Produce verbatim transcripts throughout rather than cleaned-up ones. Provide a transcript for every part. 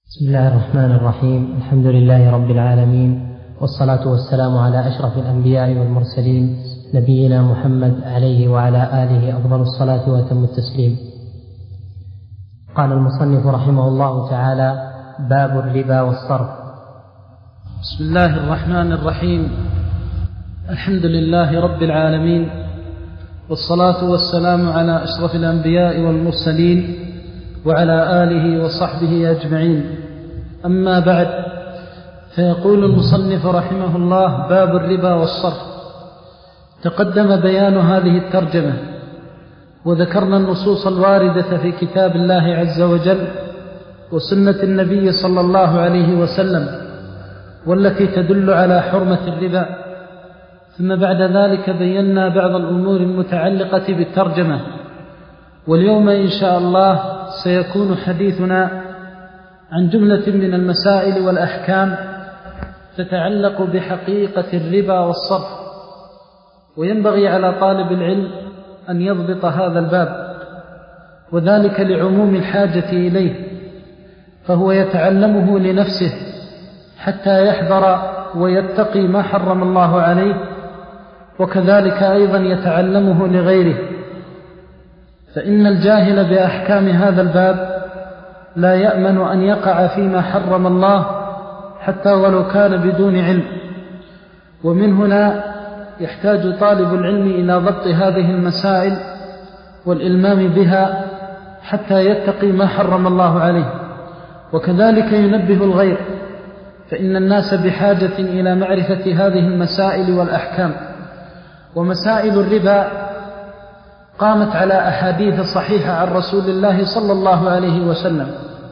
بسم الله الرحمن الرحيم. الحمد لله رب العالمين، والصلاة والسلام على أشرف الأنبياء والمرسلين نبينا محمد عليه وعلى آله أفضل الصلاة وأتم التسليم. قال المصنف رحمه الله تعالى: باب الربا والصرف. بسم الله الرحمن الرحيم. الحمد لله رب العالمين، والصلاة والسلام على أشرف الأنبياء والمرسلين وعلى آله وصحبه أجمعين. أما بعد، فيقول المصنف رحمه الله: باب الربا والصرف. تقدم بيان هذه الترجمة، وذكرنا النصوص الواردة في كتاب الله عز وجل وسنة النبي صلى الله عليه وسلم، والتي تدل على حرمة الربا. ثم بعد ذلك بينا بعض الأمور المتعلقة بالترجمة. واليوم إن شاء الله سيكون حديثنا عن جملة من المسائل والأحكام تتعلق بحقيقة الربا والصرف، وينبغي على طالب العلم أن يضبط هذا الباب، وذلك لعموم الحاجة إليه، فهو يتعلمه لنفسه حتى يحذر ويتقي ما حرم الله عليه، وكذلك أيضا يتعلمه لغيره، فإن الجاهل بأحكام هذا الباب لا يأمن أن يقع فيما حرم الله حتى ولو كان بدون علم. ومن هنا يحتاج طالب العلم إلى ضبط هذه المسائل والإلمام بها حتى يتقي ما حرم الله عليه، وكذلك ينبه الغير، فإن الناس بحاجة إلى معرفة هذه المسائل والأحكام. ومسائل الربا قامت على أحاديث صحيحة عن رسول الله صلى الله عليه وسلم،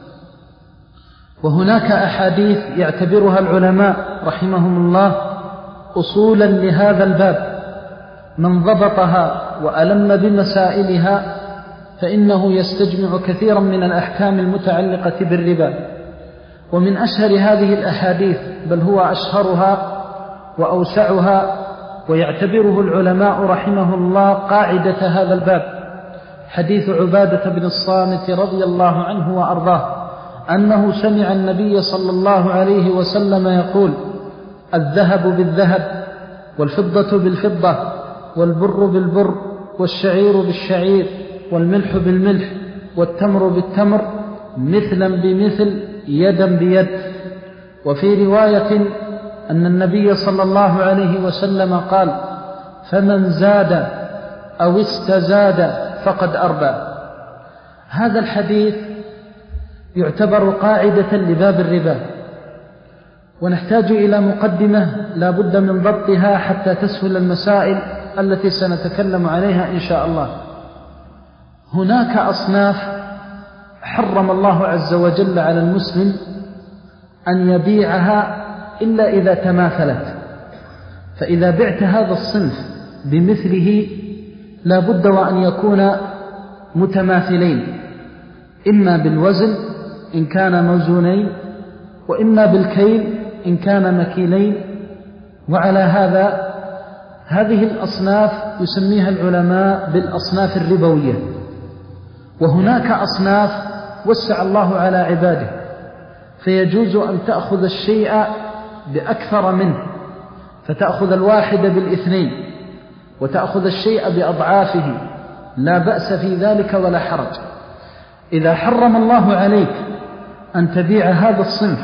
وهناك أحاديث يعتبرها العلماء رحمهم الله أصولا لهذا الباب، من ضبطها وألم بمسائلها فإنه يستجمع كثيرا من الأحكام المتعلقة بالربا. ومن أشهر هذه الأحاديث، بل هو أشهرها وأوسعها، ويعتبره العلماء رحمه الله قاعدة هذا الباب، حديث عبادة بن الصامت رضي الله عنه وأرضاه أنه سمع النبي صلى الله عليه وسلم يقول: الذهب بالذهب، والفضة بالفضة، والبر بالبر، والشعير بالشعير، والملح بالملح، والتمر بالتمر، مثلا بمثل، يدا بيد. وفي رواية أن النبي صلى الله عليه وسلم قال: فمن زاد أو استزاد فقد أربى. هذا الحديث يعتبر قاعدة لباب الربا، ونحتاج إلى مقدمة لا بد من ضبطها حتى تسهل المسائل التي سنتكلم عليها إن شاء الله. هناك أصناف حرم الله عز وجل على المسلم أن يبيعها إلا إذا تماثلت، فإذا بعت هذا الصنف بمثله لا بد وأن يكون متماثلين، إما بالوزن إن كان موزونين، وإما بالكيل إن كان مكيلين. وعلى هذا هذه الأصناف يسميها العلماء بالأصناف الربوية. وهناك أصناف وسع الله على عباده، فيجوز أن تأخذ الشيء بأكثر منه، فتأخذ الواحد بالاثنين، وتأخذ الشيء بأضعافه، لا بأس في ذلك ولا حرج. إذا حرم الله عليك أن تبيع هذا الصنف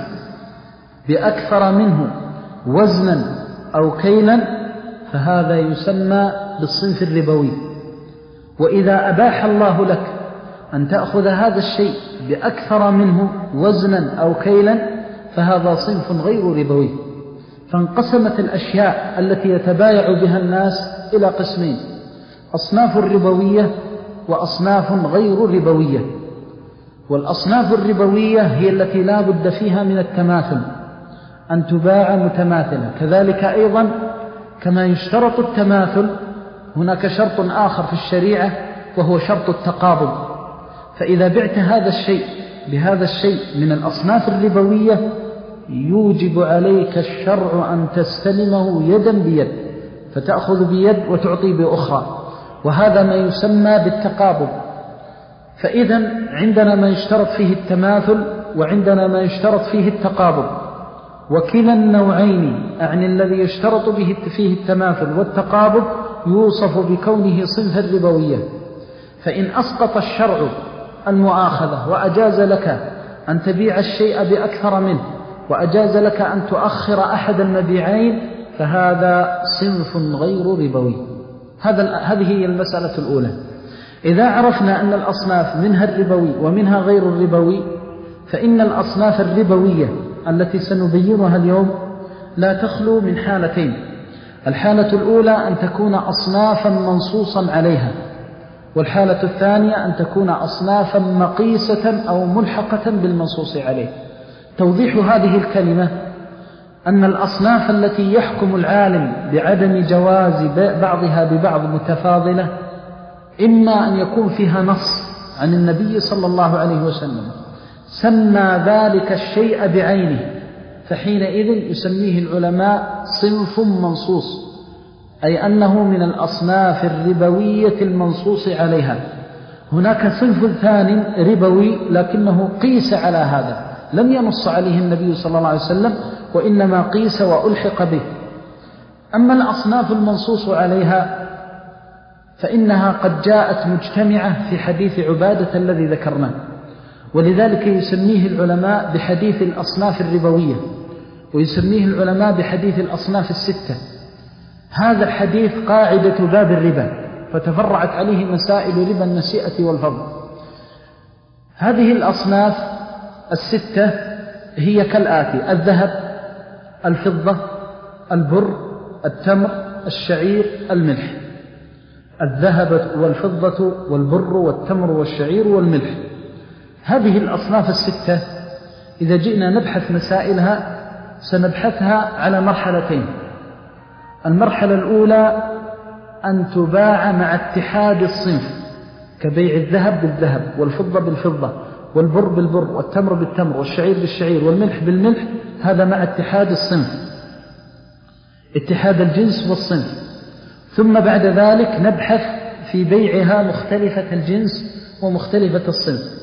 بأكثر منه وزنا أو كيلا، فهذا يسمى بالصنف الربوي. وإذا أباح الله لك أن تأخذ هذا الشيء بأكثر منه وزنا أو كيلا، فهذا صنف غير ربوي. فانقسمت الأشياء التي يتبايع بها الناس إلى قسمين: أصناف ربوية وأصناف غير ربوية. والأصناف الربوية هي التي لا بد فيها من التماثل، أن تباع متماثلة. كذلك أيضا كما يشترط التماثل، هناك شرط آخر في الشريعة وهو شرط التقابض. فإذا بعت هذا الشيء بهذا الشيء من الأصناف الربوية، يوجب عليك الشرع أن تستلمه يدا بيد، فتأخذ بيد وتعطي بأخرى، وهذا ما يسمى بالتقابض. فإذا عندنا ما يشترط فيه التماثل وعندنا ما يشترط فيه التقابض، وكلا النوعين أعني الذي يشترط به فيه التماثل والتقابض يوصف بكونه صنفا ربويا. فإن أسقط الشرع المؤاخذة وأجاز لك أن تبيع الشيء بأكثر منه وأجاز لك أن تؤخر أحد المبيعين فهذا صنف غير ربوي. هذا هذه هي المسألة الأولى. إذا عرفنا أن الأصناف منها الربوي ومنها غير الربوي، فإن الأصناف الربوية التي سنبينها اليوم لا تخلو من حالتين. الحالة الأولى أن تكون أصنافا منصوصا عليها، والحالة الثانية أن تكون أصنافا مقيسة أو ملحقة بالمنصوص عليه. توضيح هذه الكلمة أن الأصناف التي يحكم العالم بعدم جواز بعضها ببعض متفاضلة إما أن يكون فيها نص عن النبي صلى الله عليه وسلم سمى ذلك الشيء بعينه، فحينئذ يسميه العلماء صنف منصوص، أي أنه من الأصناف الربوية المنصوص عليها. هناك صنف ثاني ربوي لكنه قيس على هذا، لم ينص عليه النبي صلى الله عليه وسلم وإنما قيس وألحق به. أما الأصناف المنصوص عليها فإنها قد جاءت مجتمعة في حديث عبادة الذي ذكرناه، ولذلك يسميه العلماء بحديث الأصناف الربوية، ويسميه العلماء بحديث الأصناف الستة. هذا الحديث قاعدة باب الربا، فتفرعت عليه مسائل ربا النسيئة والفضل. هذه الأصناف الستة هي كالآتي: الذهب، الفضة، البر، التمر، الشعير، الملح. الذهب والفضة والبر والتمر والشعير والملح. هذه الأصناف الستة إذا جئنا نبحث مسائلها سنبحثها على مرحلتين. المرحلة الأولى أن تباع مع اتحاد الصنف، كبيع الذهب بالذهب والفضة بالفضة والبر بالبر والتمر بالتمر والشعير بالشعير والملح بالملح، هذا مع اتحاد الصنف، اتحاد الجنس والصنف. ثم بعد ذلك نبحث في بيعها مختلفة الجنس ومختلفة الصنف.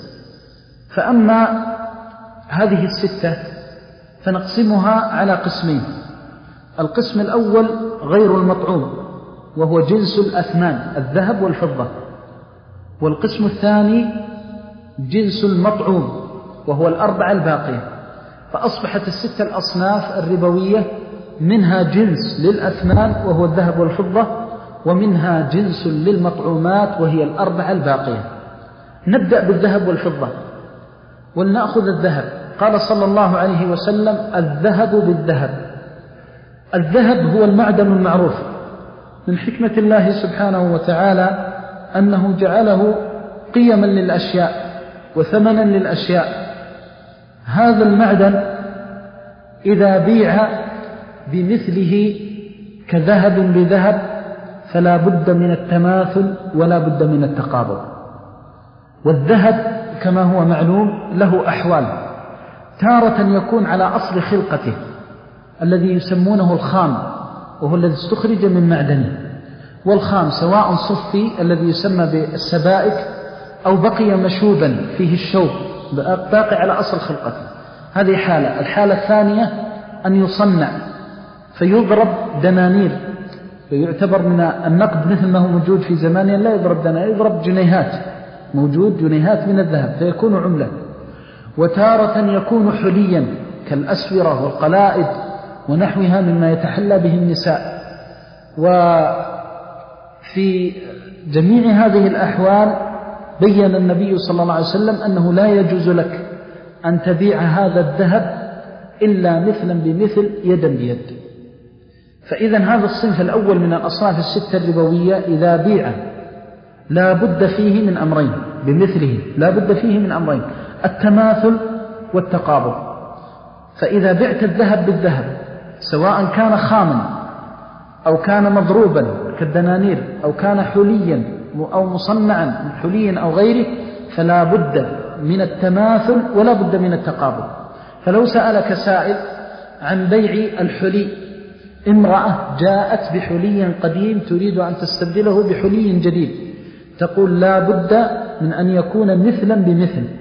فأما هذه الستة فنقسمها على قسمين: القسم الأول غير المطعوم وهو جنس الأثمان الذهب والفضة، والقسم الثاني جنس المطعوم وهو الأربعة الباقية. فأصبحت الستة الأصناف الربوية منها جنس للأثمان وهو الذهب والفضة، ومنها جنس للمطعومات وهي الأربعة الباقية. نبدأ بالذهب والفضة، ولنأخذ الذهب. قال صلى الله عليه وسلم: الذهب بالذهب. الذهب هو المعدن المعروف. من حكمة الله سبحانه وتعالى أنه جعله قيما للأشياء وثمنا للأشياء. هذا المعدن إذا بيع بمثله كذهب بذهب فلا بد من التماثل ولا بد من التقابض. والذهب كما هو معلوم له أحوال: تارة يكون على أصل خلقته الذي يسمونه الخام، وهو الذي استخرج من معدنه. والخام سواء صفي الذي يسمى بالسبائك أو بقي مشوبا فيه الشوب باقي على أصل خلقته، هذه حالة. الحالة الثانية أن يصنع فيضرب دنانير، فيعتبر من النقد مثل ما هو موجود في زماننا، لا يضرب دنانير، يضرب جنيهات، موجود جنيهات من الذهب فيكون عملة. وتارة يكون حليا كالأسورة والقلائد ونحوها مما يتحلى به النساء. وفي جميع هذه الأحوال بيّن النبي صلى الله عليه وسلم أنه لا يجوز لك أن تبيع هذا الذهب إلا مثلا بمثل يدا بيد. فإذا هذا الصنف الأول من الأصناف الستة الربوية إذا بيع لا بد فيه من أمرين، بمثله لا بد فيه من أمرين: التماثل والتقابض. فإذا بعت الذهب بالذهب سواء كان خاما أو كان مضروبا كالدنانير أو كان حليا أو مصنعا حليا أو غيره، فلا بد من التماثل ولا بد من التقابض. فلو سألك سائل عن بيع الحلي، امرأة جاءت بحلي قديم تريد أن تستبدله بحلي جديد، تقول لا بد من أن يكون مثلا بمثل.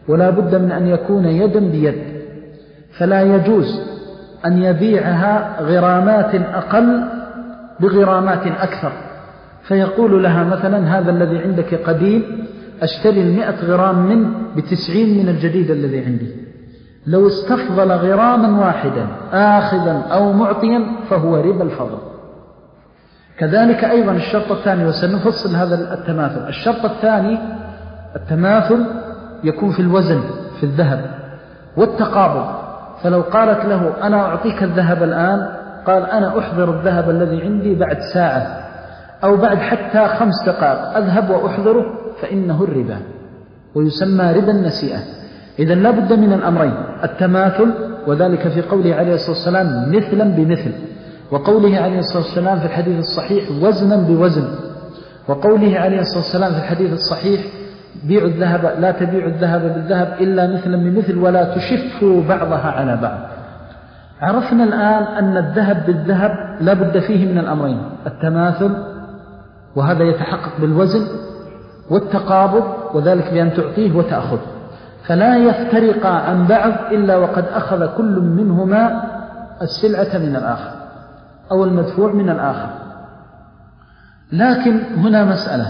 ولا بد من أن يكون يدا بيد، فلا يجوز أن يبيعها غرامات أقل بغرامات أكثر، فيقول لها مثلا هذا الذي عندك قديم أشتري المئة غرام منه بتسعين من الجديد الذي عندي. لو استفضل غراما واحدا آخذا أو معطيا فهو ربا الفضل. كذلك أيضا الشرط الثاني، وسنفصل هذا التماثل. الشرط الثاني التماثل يكون في الوزن في الذهب والتقابض. فلو قالت له أنا أعطيك الذهب الآن، قال أنا أحضر الذهب الذي عندي بعد ساعة أو بعد حتى خمس دقائق أذهب وأحضره، فإنه الربا ويسمى ربا النسيئة. إذن لا بد من الأمرين، التماثل، وذلك في قوله عليه الصلاة والسلام مثلا بمثل، وقوله عليه الصلاة والسلام في الحديث الصحيح وزنا بوزن، وقوله عليه الصلاة والسلام في الحديث الصحيح بيعوا الذهب لا تبيعوا الذهب بالذهب إلا مثلا بمثل ولا تشفوا بعضها على بعض. عرفنا الآن أن الذهب بالذهب لا بد فيه من الأمرين، التماثل وهذا يتحقق بالوزن، والتقابض وذلك بأن تعطيه وتأخذ، فلا يفترقا عن بعض إلا وقد أخذ كل منهما السلعة من الآخر أو المدفوع من الآخر. لكن هنا مسألة،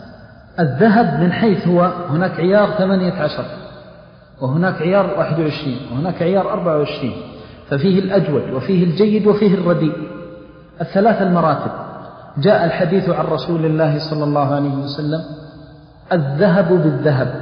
الذهب من حيث هو هناك عيار ثمانية عشر وهناك عيار واحد وعشرين وهناك عيار أربعة وعشرين، ففيه الأجود وفيه الجيد وفيه الرديء، الثلاث المراتب. جاء الحديث عن رسول الله صلى الله عليه وسلم الذهب بالذهب،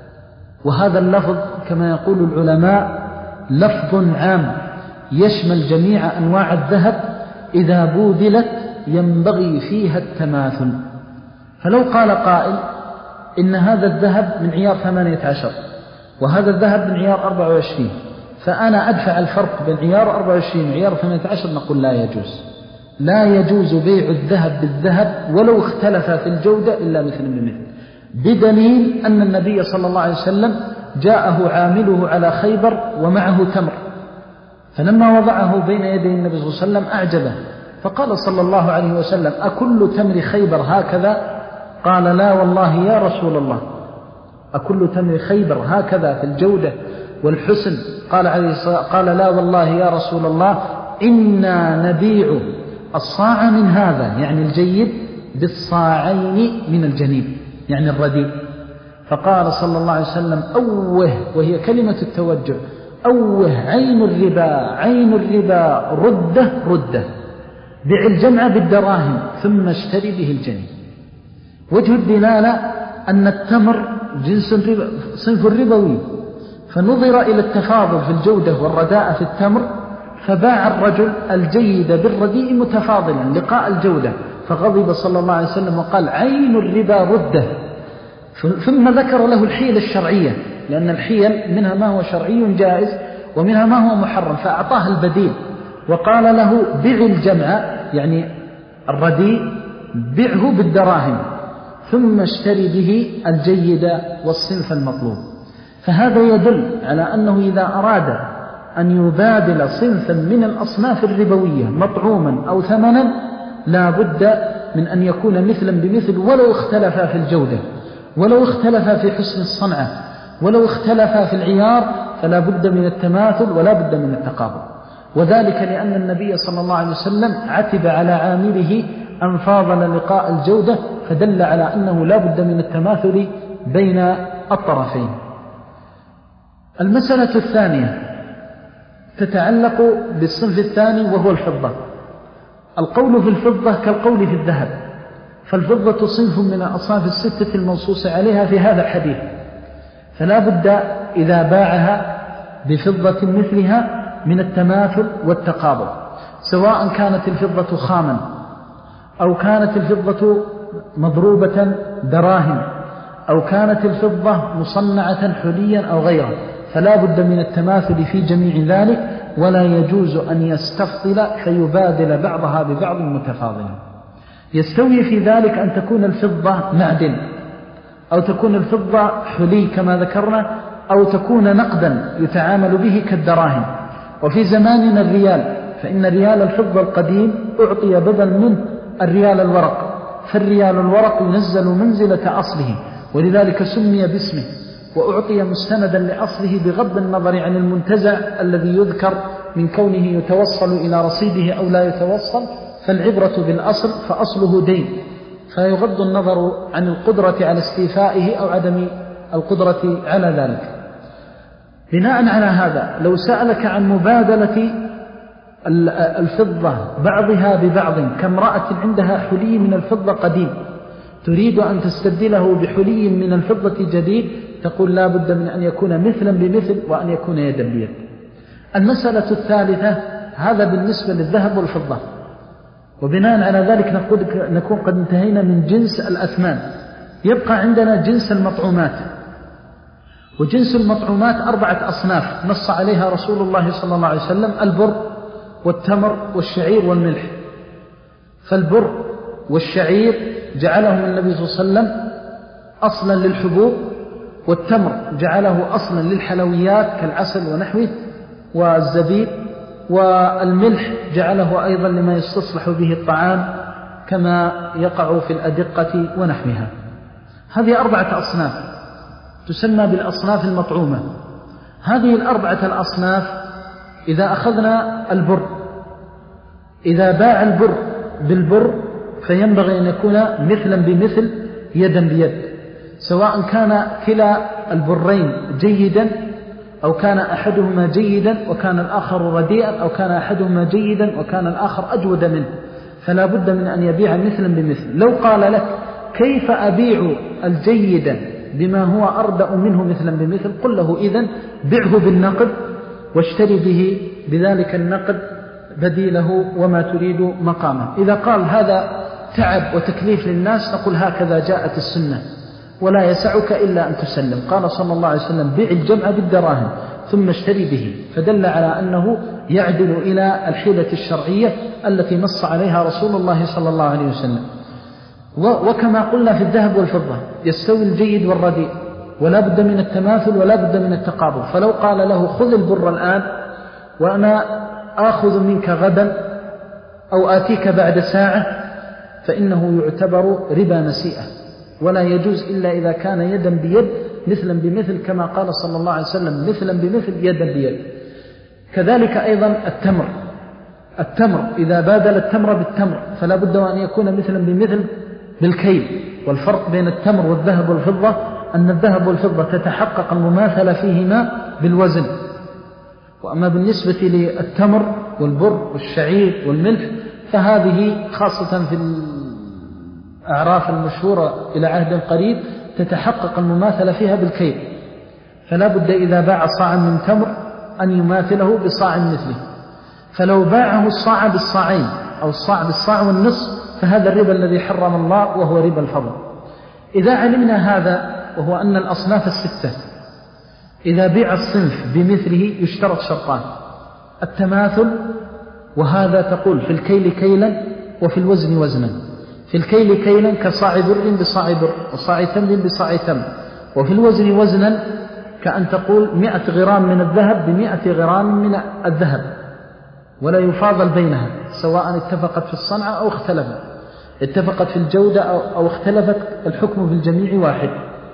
وهذا اللفظ كما يقول العلماء لفظ عام يشمل جميع أنواع الذهب إذا بودلت ينبغي فيها التماثل. فلو قال قائل إن هذا الذهب من عيار ثمانية عشر وهذا الذهب من عيار أربعة وعشرين، فأنا أدفع الفرق بين عيار أربعة وعشرين وعيار ثمانية عشر، نقول لا يجوز، لا يجوز بيع الذهب بالذهب ولو اختلف في الجودة إلا مثل بمثل، بدليل أن النبي صلى الله عليه وسلم جاءه عامله على خيبر ومعه تمر، فلما وضعه بين يدي النبي صلى الله عليه وسلم أعجبه، فقال صلى الله عليه وسلم أكل تمر خيبر هكذا؟ قال لا والله يا رسول الله، أكل تمر خيبر هكذا في الجودة والحسن؟ قال عليه الصلاة قال لا والله يا رسول الله إنا نبيع الصاع من هذا، يعني الجيد، بالصاعين من الجنيب، يعني الرديء. فقال صلى الله عليه وسلم أوه، وهي كلمة التوجه، أوه عين الربا عين الربا رده رده، بع الجمع بالدراهم ثم اشتري به الجنيب. وجه الدلالة أن التمر جنس الربا صنف الربوي، فنظر إلى التفاضل في الجودة والرداء في التمر، فباع الرجل الجيد بالرديء متفاضلا لقاء الجودة، فغضب صلى الله عليه وسلم وقال عين الربا رده. ثم ذكر له الحيل الشرعية، لأن الحيل منها ما هو شرعي جائز ومنها ما هو محرم، فأعطاه البديل وقال له بع الجمع، يعني الرديء بعه بالدراهم ثم اشتري به الجيد والصنف المطلوب. فهذا يدل على أنه إذا أراد أن يبادل صنفا من الأصناف الربوية مطعوما أو ثمنا لا بد من أن يكون مثلا بمثل، ولو اختلف في الجودة، ولو اختلف في حسن الصنعة، ولو اختلف في العيار، فلا بد من التماثل ولا بد من التقابل. وذلك لأن النبي صلى الله عليه وسلم عتب على عامله أن فاضل لقاء الجودة، فدل على أنه لا بد من التماثل بين الطرفين. المسألة الثانية تتعلق بالصنف الثاني وهو الفضة. القول في الفضة كالقول في الذهب، فالفضة صنف من الأصناف الستة المنصوص عليها في هذا الحديث، فلا بد إذا باعها بفضة مثلها من التماثل والتقابل، سواء كانت الفضة خاما أو كانت الفضة مضروبة دراهم أو كانت الفضة مصنعة حليا أو غيره، فلا بد من التماثل في جميع ذلك، ولا يجوز أن يستفضل فيبادل بعضها ببعض متفاضلا. يستوي في ذلك أن تكون الفضة معدن، أو تكون الفضة حلي كما ذكرنا، أو تكون نقدا يتعامل به كالدراهم. وفي زماننا الريال، فإن ريال الفضة القديم أعطي بدل منه الريال الورق، فالريال الورق ينزل منزلة أصله، ولذلك سمي باسمه. وأعطي مستندا لأصله بغض النظر عن المنتزع الذي يذكر من كونه يتوصل إلى رصيده أو لا يتوصل، فالعبرة بالأصل فأصله دين، فيغض النظر عن القدرة على استيفائه أو عدم القدرة على ذلك. بناء على هذا لو سألك عن مبادلة الفضة بعضها ببعض كامرأة عندها حلي من الفضة قديم تريد أن تستبدله بحلي من الفضة جديد، تقول لا بد من أن يكون مثلا بمثل وأن يكون يدا بيد. المسألة الثالثة، هذا بالنسبة للذهب والفضة. وبناء على ذلك نقول نكون قد انتهينا من جنس الأثمان. يبقى عندنا جنس المطعومات، وجنس المطعومات أربعة أصناف نص عليها رسول الله صلى الله عليه وسلم: البر والتمر والشعير والملح. فالبر والشعير جعلهم النبي صلى الله عليه وسلم أصلا للحبوب، والتمر جعله أصلا للحلويات كالعسل ونحوه والزبيب، والملح جعله أيضا لما يستصلح به الطعام كما يقع في الأدقة ونحوها. هذه أربعة أصناف تسمى بالأصناف المطعومة. هذه الأربعة الأصناف إذا أخذنا البر، إذا باع البر بالبر فينبغي أن يكون مثلا بمثل يدا بيد، سواء كان كلا البرين جيدا أو كان أحدهما جيدا وكان الآخر رديئا، أو كان أحدهما جيدا وكان الآخر أجود منه، فلا بد من أن يبيع مثلا بمثل. لو قال لك كيف أبيع الجيد بما هو أردأ منه مثلا بمثل، قل له إذن بيعه بالنقد واشتري به بذلك النقد بديله وما تريد مقامه. إذا قال هذا تعب وتكليف للناس، نقول هكذا جاءت السنة ولا يسعك إلا أن تسلم. قال صلى الله عليه وسلم: بيع الجمع بالدراهم ثم اشتري به، فدل على أنه يعدل إلى الحيلة الشرعية التي نص عليها رسول الله صلى الله عليه وسلم. وكما قلنا في الذهب والفضة يستوي الجيد والرديء، ولا بد من التماثل ولا بد من التقابل. فلو قال له خذ البر الآن وأنا آخذ منك غدا أو آتيك بعد ساعة، فإنه يعتبر ربا نسيئة، ولا يجوز إلا إذا كان يدا بيد مثلا بمثل، كما قال صلى الله عليه وسلم: مثلا بمثل يدا بيد. كذلك أيضا التمر، التمر إذا بادل التمر بالتمر فلا بد أن يكون مثلا بمثل بالكيل. والفرق بين التمر والذهب والفضة أن الذهب والفضة تتحقق المماثلة فيهما بالوزن، وأما بالنسبة للتمر والبر والشعير والملح فهذه خاصة في الأعراف المشهورة إلى عهد قريب تتحقق المماثلة فيها بالكيل، فلا بد إذا باع صاعا من تمر أن يماثله بصاع مثله. فلو باعه الصاع بالصاعين أو الصاع بالصاع والنصف فهذا الربا الذي حرم الله وهو ربا الفضل. إذا علمنا هذا، وهو أن الأصناف الستة إذا بيع الصنف بمثله يشترط شرطان: التماثل، وهذا تقول في الكيل كيلا وفي الوزن وزنا. في الكيل كيلا كصاع بر بصاع بر، وصاع تمر بصاع تمر. وفي الوزن وزنا كأن تقول مئة غرام من الذهب بمئة غرام من الذهب، ولا يفاضل بينها سواء اتفقت في الصنعة أو اختلفت، اتفقت في الجودة أو اختلفت، الحكم في الجميع واحد.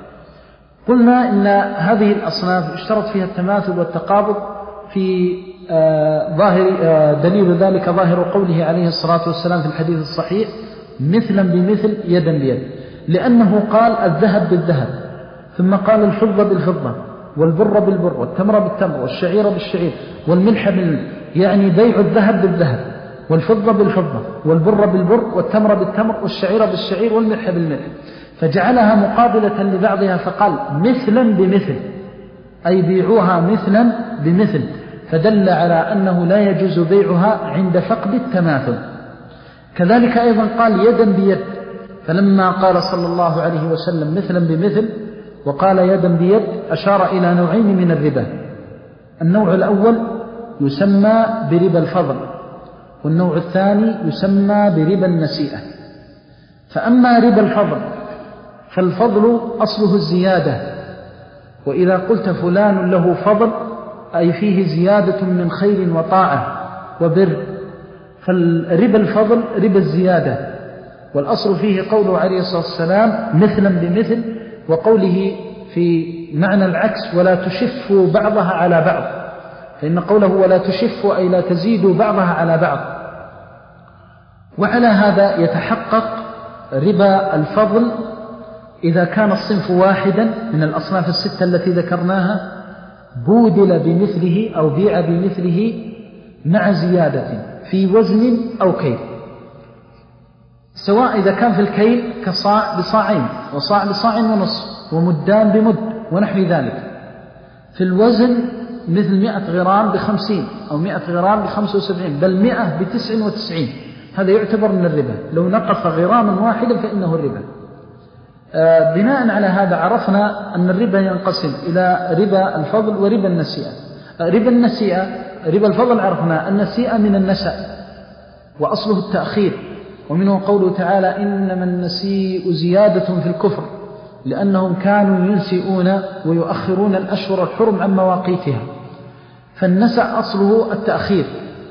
قلنا إن هذه الأصناف اشترط فيها التماثل والتقابض. في آه ظاهر آه دليل ذلك ظاهر قوله عليه الصلاة والسلام في الحديث الصحيح: مثلا بمثل يدا بيد، لأنه قال الذهب بالذهب، ثم قال الفضة بالفضة، والبر بالبر، والتمر بالتمر، والشعير بالشعير، والملح بالملح، يعني بيع الذهب بالذهب والفضة بالفضة والبر بالبر والتمر بالتمر والشعير بالشعير والملح بالملح، فجعلها مقابلة لبعضها فقال مثلا بمثل، أي بيعوها مثلا بمثل، فدل على أنه لا يجوز بيعها عند فقد التماثل. كذلك أيضا قال يدا بيد، فلما قال صلى الله عليه وسلم مثلا بمثل وقال يدا بيد أشار إلى نوعين من الربا. النوع الأول يسمى بربا الفضل، والنوع الثاني يسمى بربا النسيئة. فأما ربا الفضل فالفضل أصله الزيادة، وإذا قلت فلان له فضل أي فيه زيادة من خير وطاعة وبر، فالربا الفضل ربا الزيادة، والأصل فيه قوله عليه الصلاة والسلام مثلا بمثل، وقوله في معنى العكس ولا تشفوا بعضها على بعض، فإن قوله ولا تشفوا أي لا تزيدوا بعضها على بعض. وعلى هذا يتحقق ربا الفضل إذا كان الصنف واحدا من الأصناف الستة التي ذكرناها بودل بمثله أو بيع بمثله مع زيادة في وزن أو كيل، سواء إذا كان في الكيل كصاع بصاعين وصاع بصاع ونصف ومدان بمد ونحو ذلك، في الوزن مثل مئة غرام بخمسين أو مئة غرام بخمسة وسبعين بل مئة بتسع وتسعين، هذا يعتبر من الربا. لو نقص غراما واحدا فإنه الربا. آه بناء على هذا عرفنا أن الربا ينقسم إلى ربا الفضل وربا النسيئة. آه ربا النسيئة ربا الفضل عرفنا النسيئة من النسأ وأصله التأخير، ومنه قوله تعالى إنما النسيء زيادة في الكفر لأنهم كانوا ينسئون ويؤخرون الأشهر الحرم عن مواقيتها، فالنسأ أصله التأخير.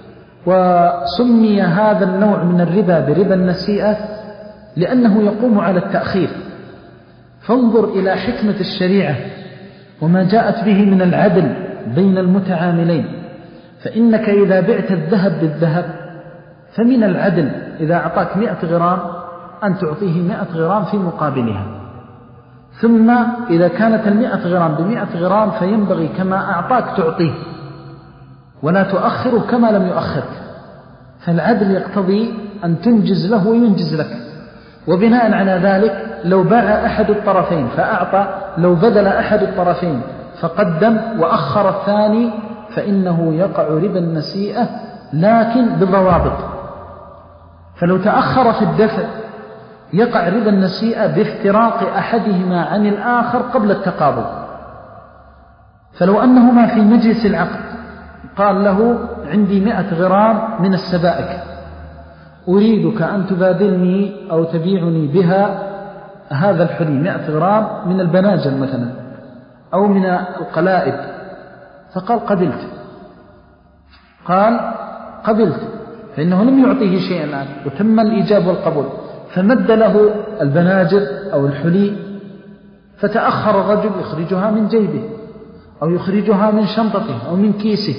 وسمي هذا النوع من الربا بربا النسيئة لأنه يقوم على التأخير. فانظر إلى حكمة الشريعة وما جاءت به من العدل بين المتعاملين، فإنك إذا بعت الذهب بالذهب فمن العدل إذا أعطاك مئة غرام أن تعطيه مئة غرام في مقابلها، ثم إذا كانت المئة غرام بمئة غرام فينبغي كما أعطاك تعطيه ولا تؤخره كما لم يؤخرك، فالعدل يقتضي أن تنجز له وينجز لك. وبناء على ذلك لو باع أحد الطرفين فأعطى، لو بدل أحد الطرفين فقدم وأخر الثاني فإنه يقع ربا النسيئة لكن بضوابط. فلو تأخر في الدفع يقع ربا النسيئة بافتراق أحدهما عن الآخر قبل التقابض. فلو أنهما في مجلس العقد قال له عندي مئة غرام من السبائك أريدك أن تبادلني أو تبيعني بها هذا الحلي مئة غرام من البناجل مثلا أو من القلائد، فقال قبلت، قال قبلت، فإنه لم يعطيه شيئا الآن وتم الإيجاب والقبول، فمد له البناجر أو الحلي، فتأخر الرجل يخرجها من جيبه أو يخرجها من شنطته أو من كيسه،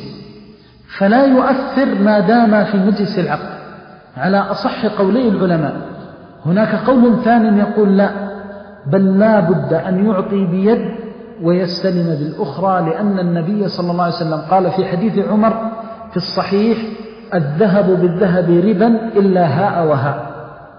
فلا يؤثر ما دام في مجلس العقد على أصح قولي العلماء. هناك قول ثاني يقول لا، بل لا بد أن يعطي بيد ويستلم بالأخرى، لأن النبي صلى الله عليه وسلم قال في حديث عمر في الصحيح الذهب بالذهب ربا إلا هاء وهاء.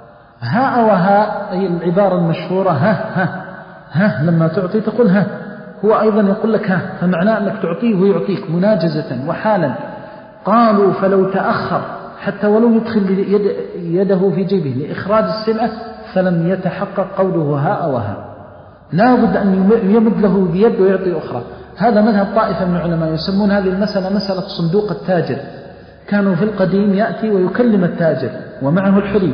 هاء وهاء هي العبارة المشهورة ها ها ها، لما تعطي تقول ها، هو أيضا يقول لك ها، فمعناه أنك تعطيه ويعطيك مناجزة وحالا. قالوا فلو تأخر حتى ولو يدخل يد يده في جيبه لإخراج السلعة فلم يتحقق قوله هاء وهاء، لا بد أن يمد له بيد ويعطي أخرى. هذا مذهب طائفة من العلماء يسمون هذه المسألة مسألة صندوق التاجر. كانوا في القديم يأتي ويكلم التاجر ومعه الحلي،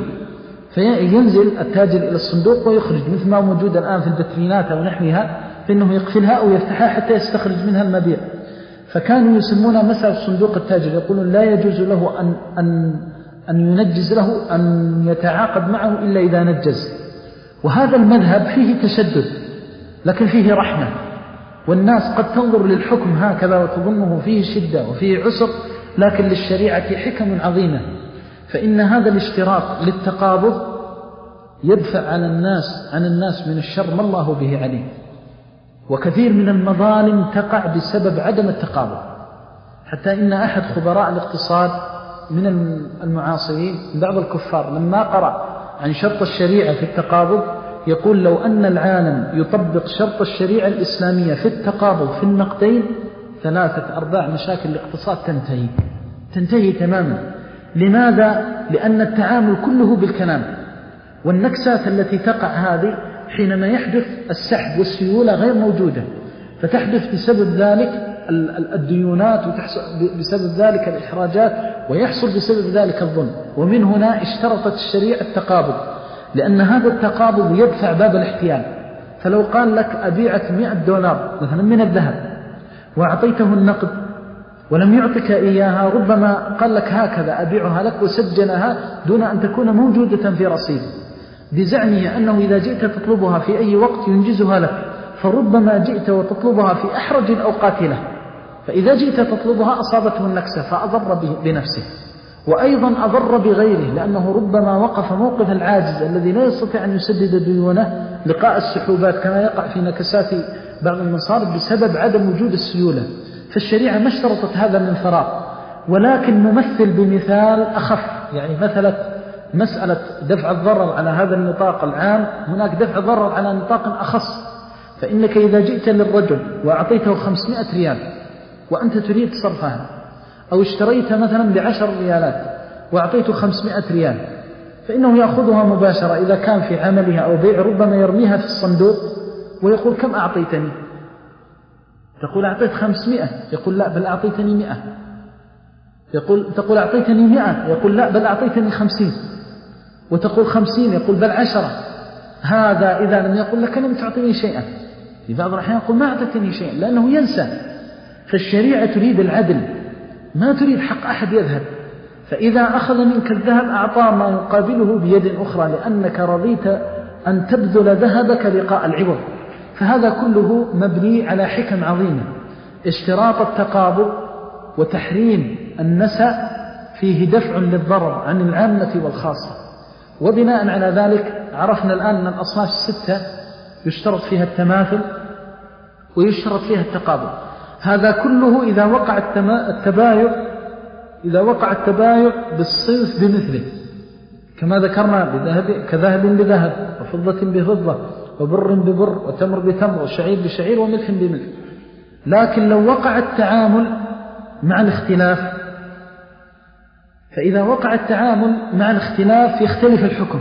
فينزل التاجر إلى الصندوق ويخرج مثل ما موجود الآن في البترينات أو نحوها، فإنه يقفلها أو يفتحها حتى يستخرج منها المبيع. فكانوا يسمونها مسألة صندوق التاجر، يقولون لا يجوز له أن, أن, أن ينجز له أن يتعاقد معه إلا إذا نجز. وهذا المذهب فيه تشدد لكن فيه رحمة، والناس قد تنظر للحكم هكذا وتظنه فيه شدة وفيه عسر، لكن للشريعة حكم عظيمة. فإن هذا الاشتراط للتقابض يدفع عن الناس عن الناس من الشر ما الله به عليم، وكثير من المظالم تقع بسبب عدم التقابض. حتى إن أحد خبراء الاقتصاد من المعاصرين بعض الكفار لما قرأ عن شرط الشريعة في التقابض يقول لو أن العالم يطبق شرط الشريعة الإسلامية في التقابض في النقدين ثلاثة أرباع مشاكل الاقتصاد تنتهي تنتهي تماما. لماذا؟ لأن التعامل كله بالكلام، والنكسات التي تقع هذه حينما يحدث السحب والسيولة غير موجودة، فتحدث بسبب ذلك الديونات وبسبب ذلك الإحراجات، ويحصل بسبب ذلك الظلم. ومن هنا اشترطت الشريعة التقابض، لأن هذا التقابض يدفع باب الاحتيال. فلو قال لك أبيعك مئة دولار مثلا من الذهب وأعطيته النقد ولم يعطك إياها، ربما قال لك هكذا أبيعها لك وسجلها دون أن تكون موجودة في رصيد، بزعمه أنه إذا جئت تطلبها في أي وقت ينجزها لك، فربما جئت وتطلبها في أحرج الأوقات له، فإذا جئت تطلبها أصابته النكسة فأضر بنفسه، وأيضا أضر بغيره، لأنه ربما وقف موقف العاجز الذي لا يستطيع أن يسدد ديونه لقاء السحوبات كما يقع في نكسات بعض المصارف بسبب عدم وجود السيولة. فالشريعة ما اشترطت هذا من فراغ، ولكن نمثل بمثال أخف. يعني مثلا مسألة دفع الضرر على هذا النطاق العام، هناك دفع ضرر على نطاق أخص. فإنك إذا جئت للرجل وأعطيته خمسمائة ريال وأنت تريد صرفها، أو اشتريت مثلا بعشر ريالات وأعطيته خمسمائة ريال، فإنه يأخذها مباشرة إذا كان في عملها أو بيع، ربما يرميها في الصندوق ويقول كم أعطيتني؟ تقول أعطيت خمسمائة، يقول لا بل أعطيتني مئة. يقول تقول أعطيتني مئة، يقول لا بل أعطيتني خمسين. وتقول خمسين، يقول بل عشرة. هذا إذا لم يقول لك لم تعطيني شيئا. في بعض الأحيان يقول ما أعطيتني شيئا، لأنه ينسى. فالشريعة تريد العدل، ما تريد حق أحد يذهب. فإذا أخذ منك الذهب أعطى ما يقابله بيد أخرى، لأنك رضيت أن تبذل ذهبك لقاء العوض. فهذا كله مبني على حكم عظيمة. اشتراط التقابض وتحريم النسأ فيه دفع للضرر عن العامة والخاصة. وبناء على ذلك عرفنا الآن أن الأصناف الستة يشترط فيها التماثل ويشترط فيها التقابض. هذا كله إذا وقع التبايع إذا وقع التبايع بالصنف بمثله، كما ذكرنا بذهب كذهب بذهب وفضة بفضة وبر ببر وتمر بتمر وشعير بشعير وملح بملح. لكن لو وقع التعامل مع الاختلاف، فإذا وقع التعامل مع الاختلاف يختلف الحكم.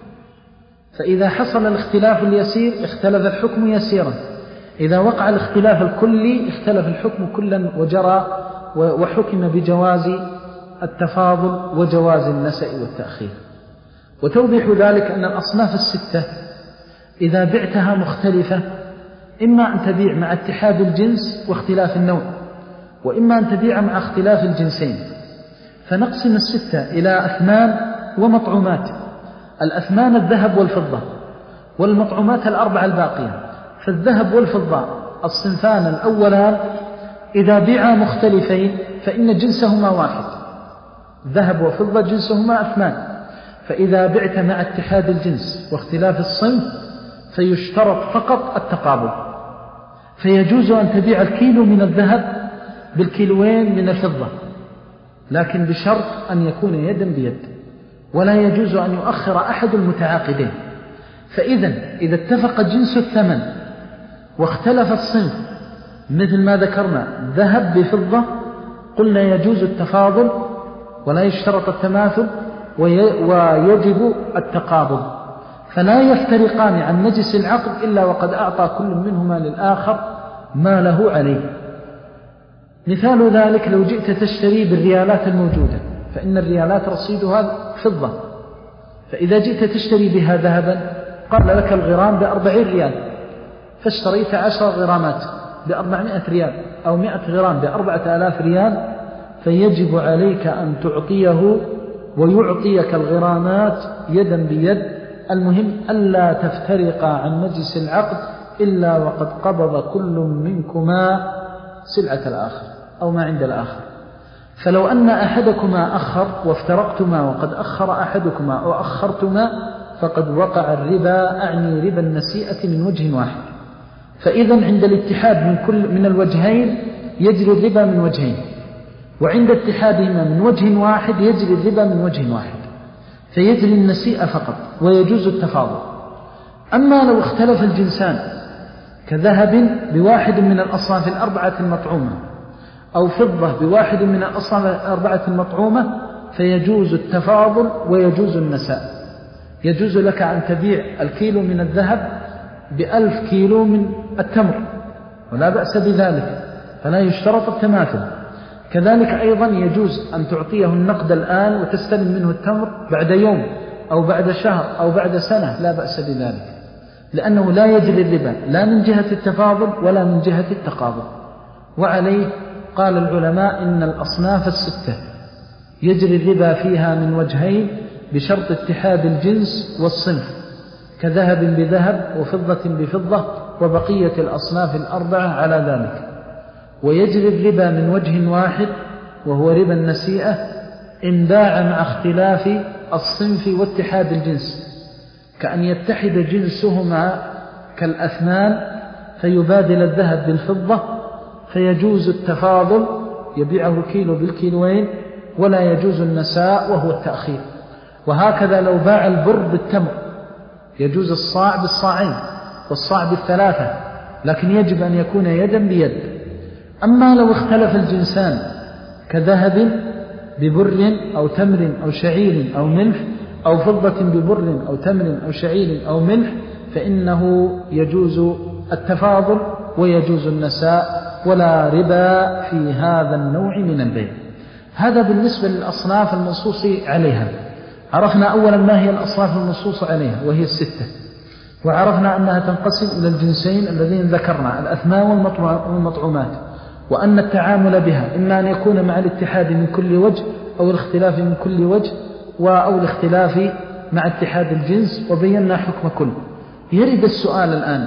فإذا حصل الاختلاف اليسير اختلف الحكم يسيرا، إذا وقع الاختلاف الكلي اختلف الحكم كلا وجرى، وحكم بجواز التفاضل وجواز النسأ والتأخير. وتوضيح ذلك أن الأصناف الستة إذا بعتها مختلفة، إما أن تبيع مع اتحاد الجنس واختلاف النوع، وإما أن تبيع مع اختلاف الجنسين. فنقسم الستة إلى أثمان ومطعومات. الأثمان الذهب والفضة، والمطعومات الأربعة الباقية. فالذهب والفضة الصنفان الأولان إذا بيعا مختلفين فإن جنسهما واحد، ذهب وفضة جنسهما أثمان. فإذا بعت مع اتحاد الجنس واختلاف الصنف فيشترط فقط التقابض. فيجوز أن تبيع الكيلو من الذهب بالكيلوين من الفضة، لكن بشرط أن يكون يدا بيد، ولا يجوز أن يؤخر أحد المتعاقدين. فإذا إذا اتفق جنس الثمن واختلف الصنف مثل ما ذكرنا ذهب بفضة، قلنا يجوز التفاضل ولا يشترط التماثل، ويجب التقابض. فلا يفترقان عن نجس العقد إلا وقد أعطى كل منهما للآخر ما له عليه. مثال ذلك لو جئت تشتري بالريالات الموجودة، فإن الريالات رصيدها فضة، فإذا جئت تشتري بها ذهبا قال لك الغرام بأربعين ريال، فاشتريت عشر غرامات بأربعمائة ريال أو مائة غرام بأربعة آلاف ريال، فيجب عليك أن تعطيه ويعطيك الغرامات يدا بيد. المهم ألا تفترقا عن مجلس العقد إلا وقد قبض كل منكما سلعة الآخر أو ما عند الآخر. فلو أن أحدكما أخر وافترقتما وقد أخر أحدكما أو أخرتما فقد وقع الربا، أعني ربا النسيئة من وجه واحد. فإذا عند الاتحاد من كل من الوجهين يجري الربا من وجهين، وعند اتحادهما من وجه واحد يجري الربا من وجه واحد، فيجري النسيئة فقط ويجوز التفاضل. أما لو اختلف الجنسان كذهب بواحد من الأصناف الأربعة المطعومة أو فضة بواحد من الأصناف الأربعة المطعومة فيجوز التفاضل ويجوز النساء. يجوز لك أن تبيع الكيلو من الذهب بألف كيلو من التمر ولا بأس بذلك، فلا يشترط التماثل. كذلك أيضا يجوز أن تعطيه النقد الآن وتستلم منه التمر بعد يوم أو بعد شهر أو بعد سنة، لا بأس بذلك، لأنه لا يجري الربا لا من جهة التفاضل ولا من جهة التقابض. وعليه قال العلماء إن الأصناف الستة يجري الربا فيها من وجهين بشرط اتحاد الجنس والصنف، كذهب بذهب وفضة بفضة وبقية الأصناف الأربعة على ذلك. ويجري الربا من وجه واحد وهو ربا النسيئة إن باع مع اختلاف الصنف واتحاد الجنس، كأن يتحد جنسهما كالأثمان فيبادل الذهب بالفضة فيجوز التفاضل، يبيعه كيلو بالكيلوين، ولا يجوز النساء وهو التأخير. وهكذا لو باع البر بالتمر يجوز الصاع بالصاعين والصاع بالثلاثة، لكن يجب أن يكون يدا بيد. أما لو اختلف الجنسان كذهب ببر أو تمر أو شعير أو ملح، أو فضة ببر أو تمر أو شعير أو ملح، فإنه يجوز التفاضل ويجوز النساء، ولا ربا في هذا النوع من البيع. هذا بالنسبة للأصناف المنصوص عليها. عرفنا أولا ما هي الأصناف المنصوص عليها وهي الستة، وعرفنا أنها تنقسم إلى الجنسين الذين ذكرنا، الأثمان والمطعومات، وأن التعامل بها إما أن يكون مع الاتحاد من كل وجه أو الاختلاف من كل وجه أو الاختلاف مع اتحاد الجنس، وبينا حكم كل. يرد السؤال الآن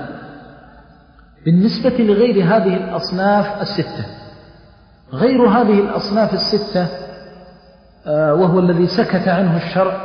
بالنسبة لغير هذه الأصناف الستة. غير هذه الأصناف الستة وهو الذي سكت عنه الشرع،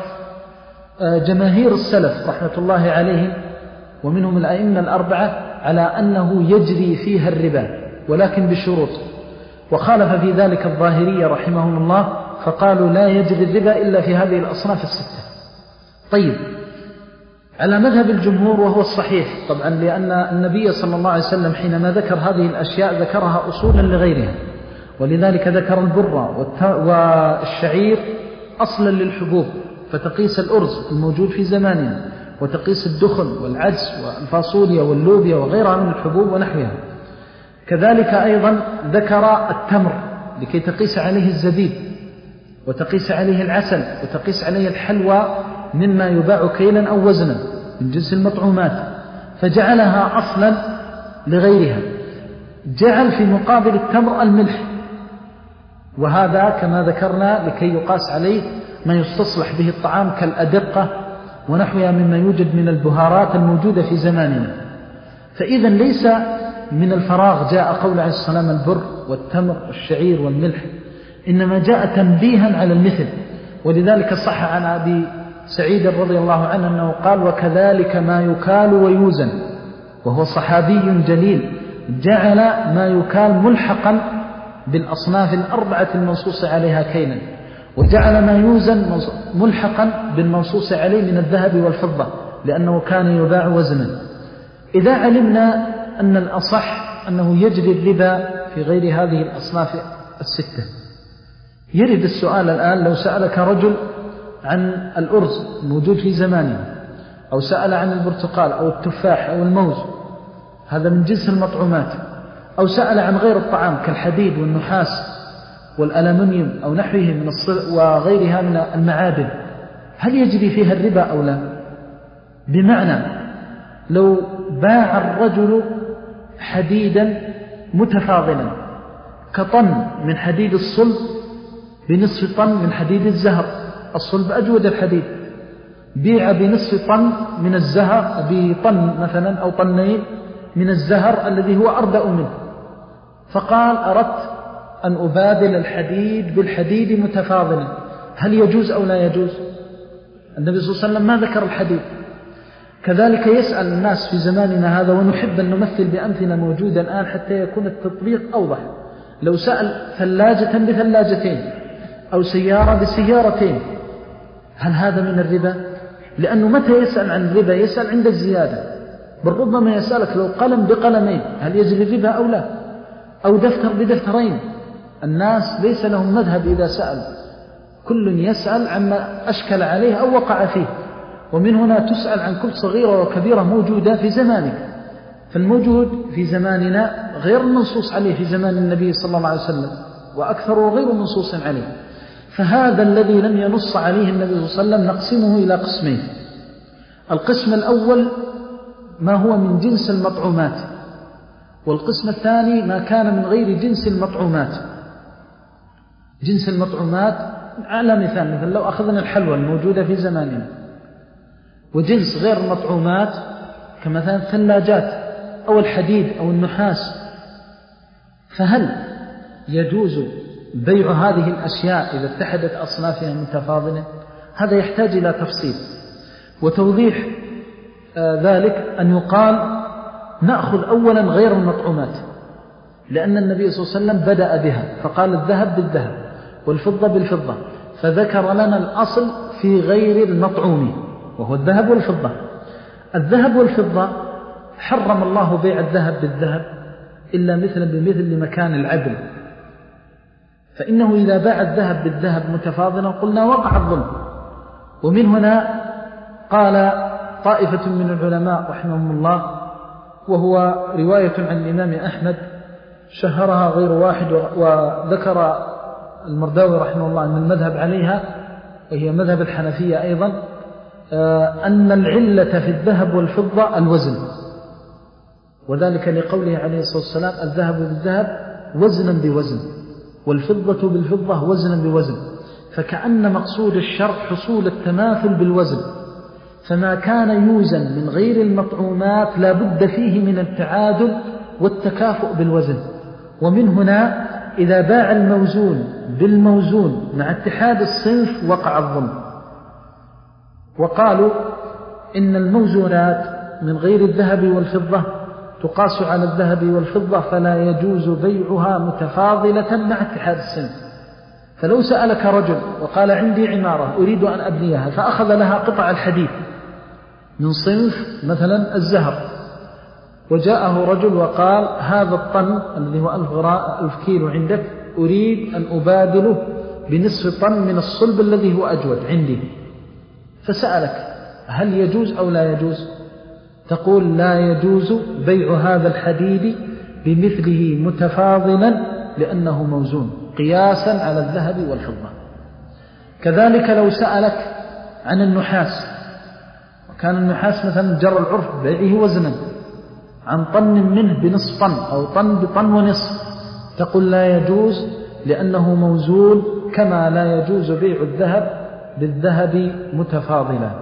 جماهير السلف رحمة الله عليهم ومنهم الأئمة الأربعة على أنه يجري فيها الربا ولكن بشروط، وخالف في ذلك الظاهرية رحمهم الله فقالوا لا يجري الربا إلا في هذه الأصناف الستة. طيب، على مذهب الجمهور وهو الصحيح طبعا، لأن النبي صلى الله عليه وسلم حينما ذكر هذه الأشياء ذكرها أصولا لغيرها، ولذلك ذكر البر والشعير أصلا للحبوب فتقيس الأرز الموجود في زماننا، وتقيس الدخن والعدس والفاصوليا واللوبيا وغيرها من الحبوب ونحوها. كذلك أيضا ذكر التمر لكي تقيس عليه الزبيب، وتقيس عليه العسل، وتقيس عليه الحلوى مما يباع كيلا أو وزنا من جنس المطعومات، فجعلها أصلا لغيرها. جعل في مقابل التمر الملح، وهذا كما ذكرنا لكي يقاس عليه ما يستصلح به الطعام كالأدقة ونحوها مما يوجد من البهارات الموجودة في زماننا. فإذا ليس من الفراغ جاء قول عليه السلام البر والتمر والشعير والملح، إنما جاء تنبيها على المثل. ولذلك صح عن أبي سعيد رضي الله عنه أنه قال وكذلك ما يكال ويوزن، وهو صحابي جليل، جعل ما يكال ملحقا بالأصناف الأربعة المنصوص عليها كيلا، وجعل ما يوزن ملحقا بالمنصوص عليه من الذهب والفضة لأنه كان يباع وزنا. إذا علمنا أن الأصح أنه يجري الربا في غير هذه الأصناف الستة، يرد السؤال الآن لو سألك رجل عن الأرز الموجود في زماننا، أو سأل عن البرتقال أو التفاح أو الموز، هذا من جنس المطعومات، أو سأل عن غير الطعام كالحديد والنحاس والألمنيوم أو نحوه من الصل وغيرها من المعادن، هل يجري فيها الربا أو لا؟ بمعنى لو باع الرجل حديدا متفاضلا كطن من حديد الصلب بنصف طن من حديد الزهر، الصلب أجود الحديد، بيع بنصف طن من الزهر بطن مثلا أو طنين من الزهر الذي هو أردأ منه، فقال أردت أن أبادل الحديد بالحديد متفاضلا، هل يجوز أو لا يجوز؟ النبي صلى الله عليه وسلم ما ذكر الحديد. كذلك يسأل الناس في زماننا هذا، ونحب أن نمثل بأمثلة موجودة الآن حتى يكون التطبيق أوضح. لو سأل ثلاجة بثلاجتين أو سيارة بسيارتين، هل هذا من الربا؟ لأنه متى يسأل عن الربا؟ يسأل عند الزيادة. بل ربما يسألك لو قلم بقلمين هل يجري الربا أو لا، أو دفتر بدفترين. الناس ليس لهم مذهب إذا سأل، كل يسأل عما أشكل عليه أو وقع فيه، ومن هنا تسأل عن كل صغيرة وكبيرة موجودة في زمانك. فالموجود في زماننا غير المنصوص عليه في زمان النبي صلى الله عليه وسلم، وأكثر غير منصوص عليه. فهذا الذي لم ينص عليه النبي صلى الله عليه وسلم نقسمه إلى قسمين. القسم الأول ما هو من جنس المطعومات، والقسم الثاني ما كان من غير جنس المطعومات. جنس المطعومات على مثال، مثل لو أخذنا الحلوى الموجودة في زماننا، وجنس غير المطعومات كمثلا ثلاجات أو الحديد أو النحاس، فهل يجوز بيع هذه الأشياء إذا اتحدت أصنافها متفاضلة؟ هذا يحتاج إلى تفصيل وتوضيح. آه ذلك أن يقال نأخذ أولا غير المطعومات، لأن النبي صلى الله عليه وسلم بدأ بها فقال الذهب بالذهب والفضة بالفضة، فذكر لنا الأصل في غير المطعوم وهو الذهب والفضة. الذهب والفضة حرم الله بيع الذهب بالذهب إلا مثلا بمثل لمكان العدل، فإنه إذا باع الذهب بالذهب متفاضلا قلنا وقع الظلم. ومن هنا قال طائفة من العلماء رحمهم الله، وهو رواية عن الإمام أحمد شهرها غير واحد، وذكر المرداوي رحمه الله أن المذهب عليها وهي مذهب الحنفية أيضا، أن العلة في الذهب والفضة الوزن، وذلك لقوله عليه الصلاة والسلام الذهب بالذهب وزنا بوزن والفضة بالفضة وزنا بوزن، فكأن مقصود الشرع حصول التماثل بالوزن، فما كان يوزن من غير المطعومات لا بد فيه من التعادل والتكافؤ بالوزن. ومن هنا إذا باع الموزون بالموزون مع اتحاد الصنف وقع الظلم. وقالوا إن الموزونات من غير الذهب والفضة تقاس على الذهب والفضة، فلا يجوز بيعها متفاضلة مع اتحاد الصنف. فلو سألك رجل وقال عندي عمارة أريد أن أبنيها، فأخذ لها قطع الحديد من صنف مثلا الزهر، وجاءه رجل وقال هذا الطن الذي هو ألف, ألف كيلو عندك أريد أن أبادله بنصف طن من الصلب الذي هو أجود عندي، فسألك هل يجوز أو لا يجوز؟ تقول لا يجوز بيع هذا الحديد بمثله متفاضلا لأنه موزون قياسا على الذهب والفضة. كذلك لو سألك عن النحاس، وكان النحاس مثلا جرى العرف بيعه وزنا عن طن منه بنصف طن أو طن بطن ونصف، تقول لا يجوز لأنه موزون، كما لا يجوز بيع الذهب بالذهب متفاضلا.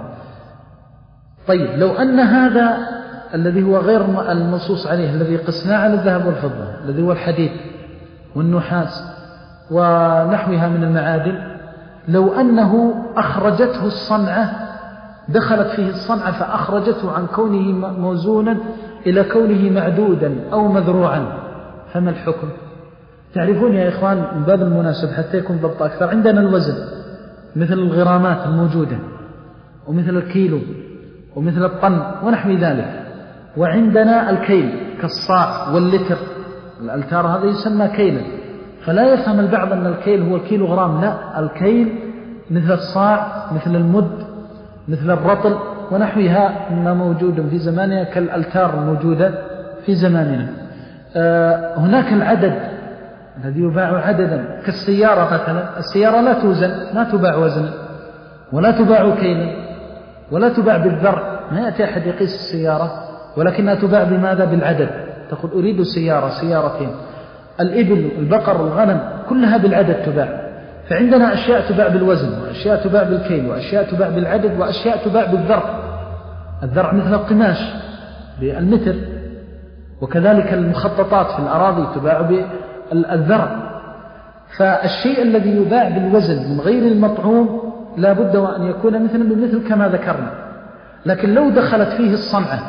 طيب لو أن هذا الذي هو غير المنصوص عليه الذي قسناه على الذهب والفضة الذي هو الحديد والنحاس ونحوها من المعادن، لو أنه أخرجته الصنعة دخلت فيه الصنعة فأخرجته عن كونه موزونا إلى كونه معدودا أو مذروعا، فما الحكم؟ تعرفون يا إخوان من باب المناسب حتى يكون ضبط أكثر، عندنا الوزن مثل الغرامات الموجودة ومثل الكيلو ومثل الطن ونحو ذلك، وعندنا الكيل كالصاع واللتر، الألتار هذا يسمى كيلا، فلا يفهم البعض أن الكيل هو الكيلو غرام، لا، الكيل مثل الصاع مثل المد مثل الرطل ونحوها ما موجود في زماننا كالألتار الموجودة في زماننا. آه هناك العدد الذي يباع عددا كالسيارة مثلا، السيارة لا توزن، لا تباع وزنا ولا تباع كيلا ولا تباع بالذر، ما يأتي أحد يقيس السيارة ولكنها تباع بماذا؟ بالعدد، تقول أريد سيارة سيارتين، الإبل البقر الغنم كلها بالعدد تباع. فعندنا أشياء تباع بالوزن وأشياء تباع بالكيل وأشياء تباع بالعدد وأشياء تباع بالذر، الذرع مثل القماش بالمتر، وكذلك المخططات في الأراضي تباع بالذرع. فالشيء الذي يباع بالوزن من غير المطعوم لا بد وأن يكون مثلا بمثل كما ذكرنا. لكن لو دخلت فيه الصنعة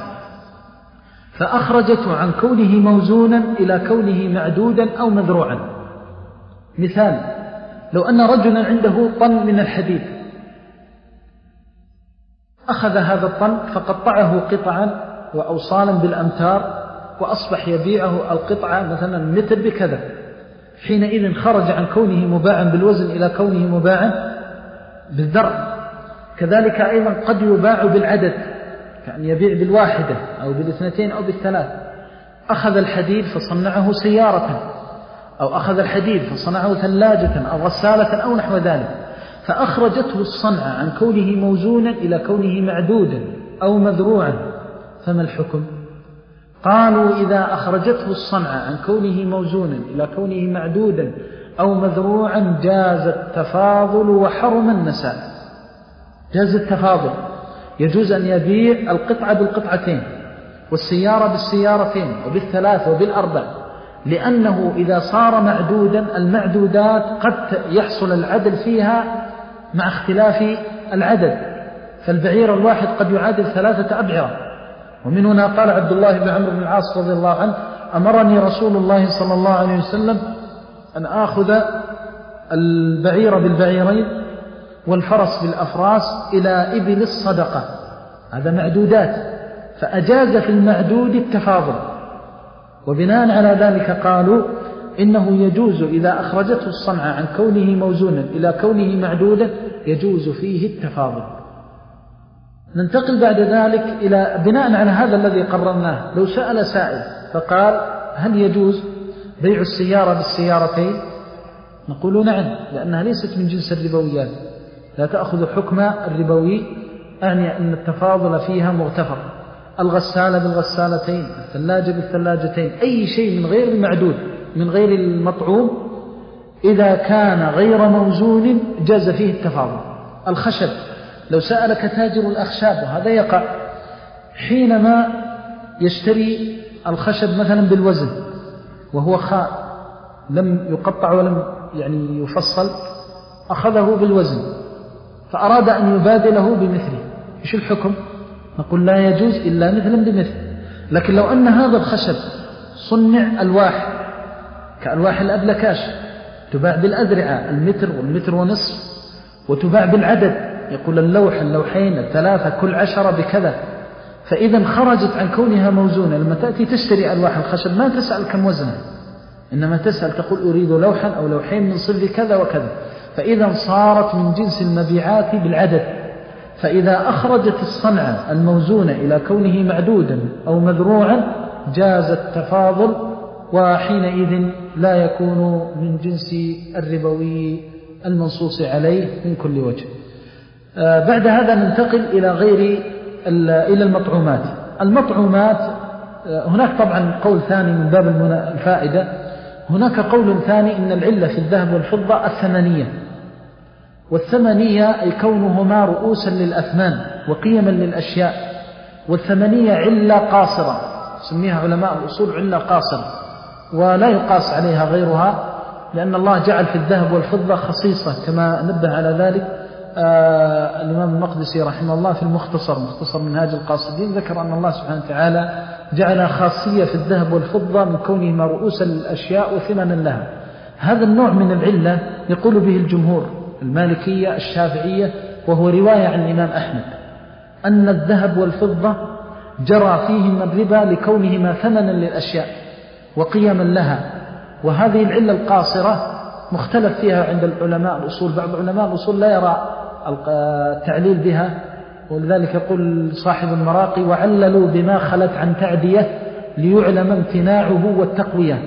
فأخرجته عن كونه موزونا إلى كونه معدودا أو مذروعا، مثال لو أن رجلا عنده طن من الحديد، أخذ هذا الطن فقطعه قطعا وأوصالا بالأمتار وأصبح يبيعه القطعة مثلا متر بكذا، حينئذ خرج عن كونه مباعا بالوزن إلى كونه مباعا بالذرع. كذلك أيضا قد يباع بالعدد، كأن يبيع بالواحدة أو بالاثنتين أو بالثلاث، أخذ الحديد فصنعه سيارة، أو أخذ الحديد فصنعه ثلاجة أو غسالة أو نحو ذلك، فأخرجته الصنعة عن كونه موزونا إلى كونه معدودا أو مذروعا، فما الحكم؟ قالوا إذا أخرجته الصنعة عن كونه موزونا إلى كونه معدودا أو مذروعا جاز التفاضل وحرم النساء. جاز التفاضل، يجوز أن يبيع القطعة بالقطعتين والسيارة بالسيارتين وبالثلاث وبالأربع، لأنه إذا صار معدودا المعدودات قد يحصل العدل فيها مع اختلاف العدد، فالبعير الواحد قد يعادل ثلاثة أبعرة. ومن هنا قال عبد الله بن عمرو بن العاص رضي الله عنه: أمرني رسول الله صلى الله عليه وسلم أن آخذ البعير بالبعيرين والفرس بالأفراس إلى إبل الصدقة، هذا معدودات، فأجاز في المعدود التفاضل. وبناء على ذلك قالوا إنه يجوز إذا أخرجته الصنعة عن كونه موزونا إلى كونه معدودا يجوز فيه التفاضل. ننتقل بعد ذلك إلى بناء على هذا الذي قررناه، لو سأل سائل فقال: هل يجوز بيع السيارة بالسيارتين؟ نقول نعم، لأنها ليست من جنس الربويات، لا تأخذ حكم الربوي، أعني أن التفاضل فيها مغتفر. الغسالة بالغسالتين، الثلاجة بالثلاجتين، أي شيء من غير المعدود من غير المطعوم إذا كان غير موزون جاز فيه التفاضل. الخشب، لو سألك تاجر الأخشاب، وهذا يقع حينما يشتري الخشب مثلا بالوزن وهو خاء لم يقطع ولم يعني يفصل، أخذه بالوزن فأراد أن يبادله بمثله، إيش الحكم؟ نقول لا يجوز إلا مثلا بمثل. لكن لو أن هذا الخشب صنع ألواح كألواح الأبلكاش، تباع بالأذرعة المتر والمتر ونصف، وتباع بالعدد، يقول اللوح اللوحين الثلاثة كل عشرة بكذا، فإذا خرجت عن كونها موزونة. لما تأتي تشتري ألواح الخشب ما تسأل كم وزنها، إنما تسأل تقول أريد لوحا أو لوحين من صلب كذا وكذا، فإذا صارت من جنس المبيعات بالعدد. فإذا أخرجت الصنعة الموزونة إلى كونه معدودا أو مذروعا جاز التفاضل، وحينئذ لا يكون من جنس الربوي المنصوص عليه من كل وجه. آه بعد هذا ننتقل إلى غير إلى المطعومات. المطعومات آه هناك طبعا قول ثاني من باب الفائدة، هناك قول ثاني إن العلة في الذهب والفضة الثمنية، والثمنية أي كونهما رؤوسا للأثمان وقيما للأشياء، والثمنية علة قاصرة، سميها علماء الأصول علة قاصرة، ولا يقاس عليها غيرها، لأن الله جعل في الذهب والفضة خصيصة كما نبه على ذلك آه الإمام المقدسي رحمه الله في المختصر مختصر منهاج القاصدين، ذكر أن الله سبحانه وتعالى جعل خاصية في الذهب والفضة من كونهما رؤوسا للأشياء وثمنا لها. هذا النوع من العلة يقول به الجمهور المالكية الشافعية، وهو رواية عن الإمام أحمد، أن الذهب والفضة جرى فيهما الربا لكونهما ثمنا للأشياء وقيما لها. وهذه العلة القاصرة مختلف فيها عند العلماء الأصول، بعض علماء الأصول لا يرى التعليل بها، ولذلك يقول صاحب المراقي: وعللوا بما خلت عن تعدية ليعلم امتناعه والتقوية.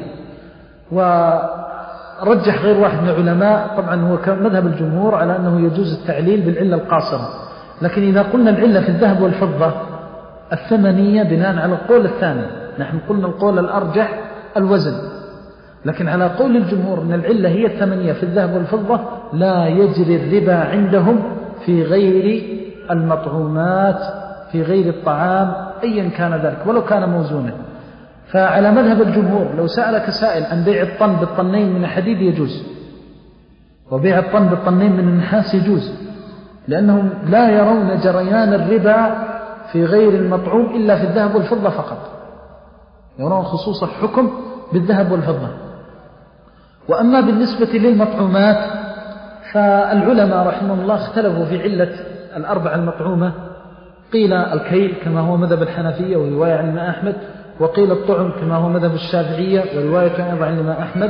ورجح غير واحد من العلماء، طبعا هو مذهب الجمهور، على أنه يجوز التعليل بالعلة القاصرة. لكن إذا قلنا العلة في الذهب والفضة الثمنية بناء على القول الثاني، نحن قلنا القول الأرجح الوزن، لكن على قول الجمهور أن العلة هي الثمنية في الذهب والفضة لا يجري الربا عندهم في غير المطعومات، في غير الطعام أيا كان ذلك ولو كان موزونا. فعلى مذهب الجمهور لو سألك سائل عن بيع الطن بالطنين من الحديد يجوز، وبيع الطن بالطنين من النحاس يجوز، لأنهم لا يرون جريان الربا في غير المطعوم إلا في الذهب والفضة فقط، يرون خصوص الحكم بالذهب والفضة. وأما بالنسبة للمطعومات فالعلماء رحمه الله اختلفوا في علة الأربع المطعومة، قيل الكيل كما هو مذهب الحنفية ورواية عن الإمام أحمد، وقيل الطعم كما هو مذهب الشافعية ورواية أيضا عن الإمام أحمد،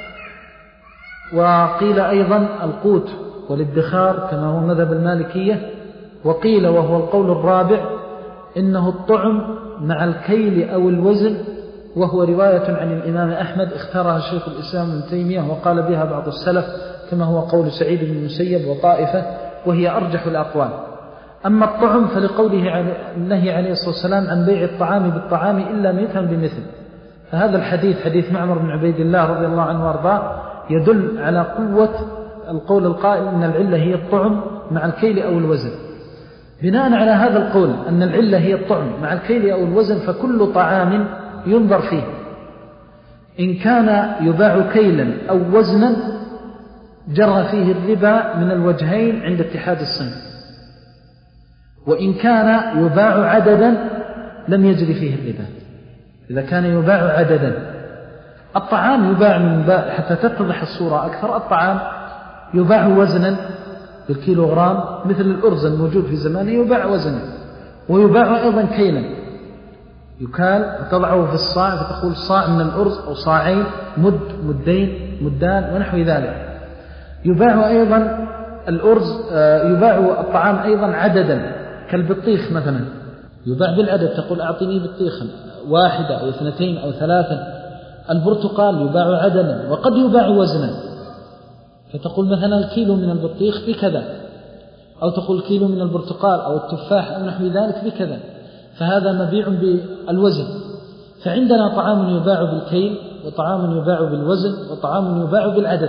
وقيل أيضا القوت والادخار كما هو مذهب المالكية، وقيل وهو القول الرابع إنه الطعم مع الكيل أو الوزن، وهو رواية عن الإمام أحمد اختارها شيخ الإسلام ابن تيمية وقال بها بعض السلف كما هو قول سعيد بن المسيب وطائفة، وهي أرجح الأقوال. أما الطعم فلقوله النهي عليه الصلاة والسلام عن بيع الطعام بالطعام إلا مثلا بمثل، فهذا الحديث حديث معمر بن عبيد الله رضي الله عنه وارضاه يدل على قوة القول القائل إن العلة هي الطعم مع الكيل أو الوزن. بناء على هذا القول أن العلة هي الطعم مع الكيل أو الوزن، فكل طعام ينظر فيه إن كان يباع كيلا أو وزنا جرى فيه الربا من الوجهين عند اتحاد الصنف، وإن كان يباع عددا لم يجري فيه الربا. إذا كان يباع عددا، الطعام يباع من باع حتى تتضح الصورة أكثر، الطعام يباع وزنا بالكيلوغرام مثل الأرز الموجود في زمانه يباع وزنا، ويباع أيضا كيلا يكال وتضعه في الصاع فتقول صاع من الأرز أو صاعين مد مدين مدان ونحو ذلك. يباع أيضا الأرز، يباع الطعام أيضا عددا كالبطيخ مثلا يباع بالعدد، تقول أعطيني بطيخا واحدة أو اثنتين أو ثلاثة. البرتقال يباع عددا وقد يباع وزنا، فتقول مثلا الكيلو من البطيخ بكذا، أو تقول كيلو من البرتقال أو التفاح أو نحو ذلك بكذا، فهذا مبيع بالوزن. فعندنا طعام يباع بالكيل، وطعام يباع بالوزن، وطعام يباع بالعدد.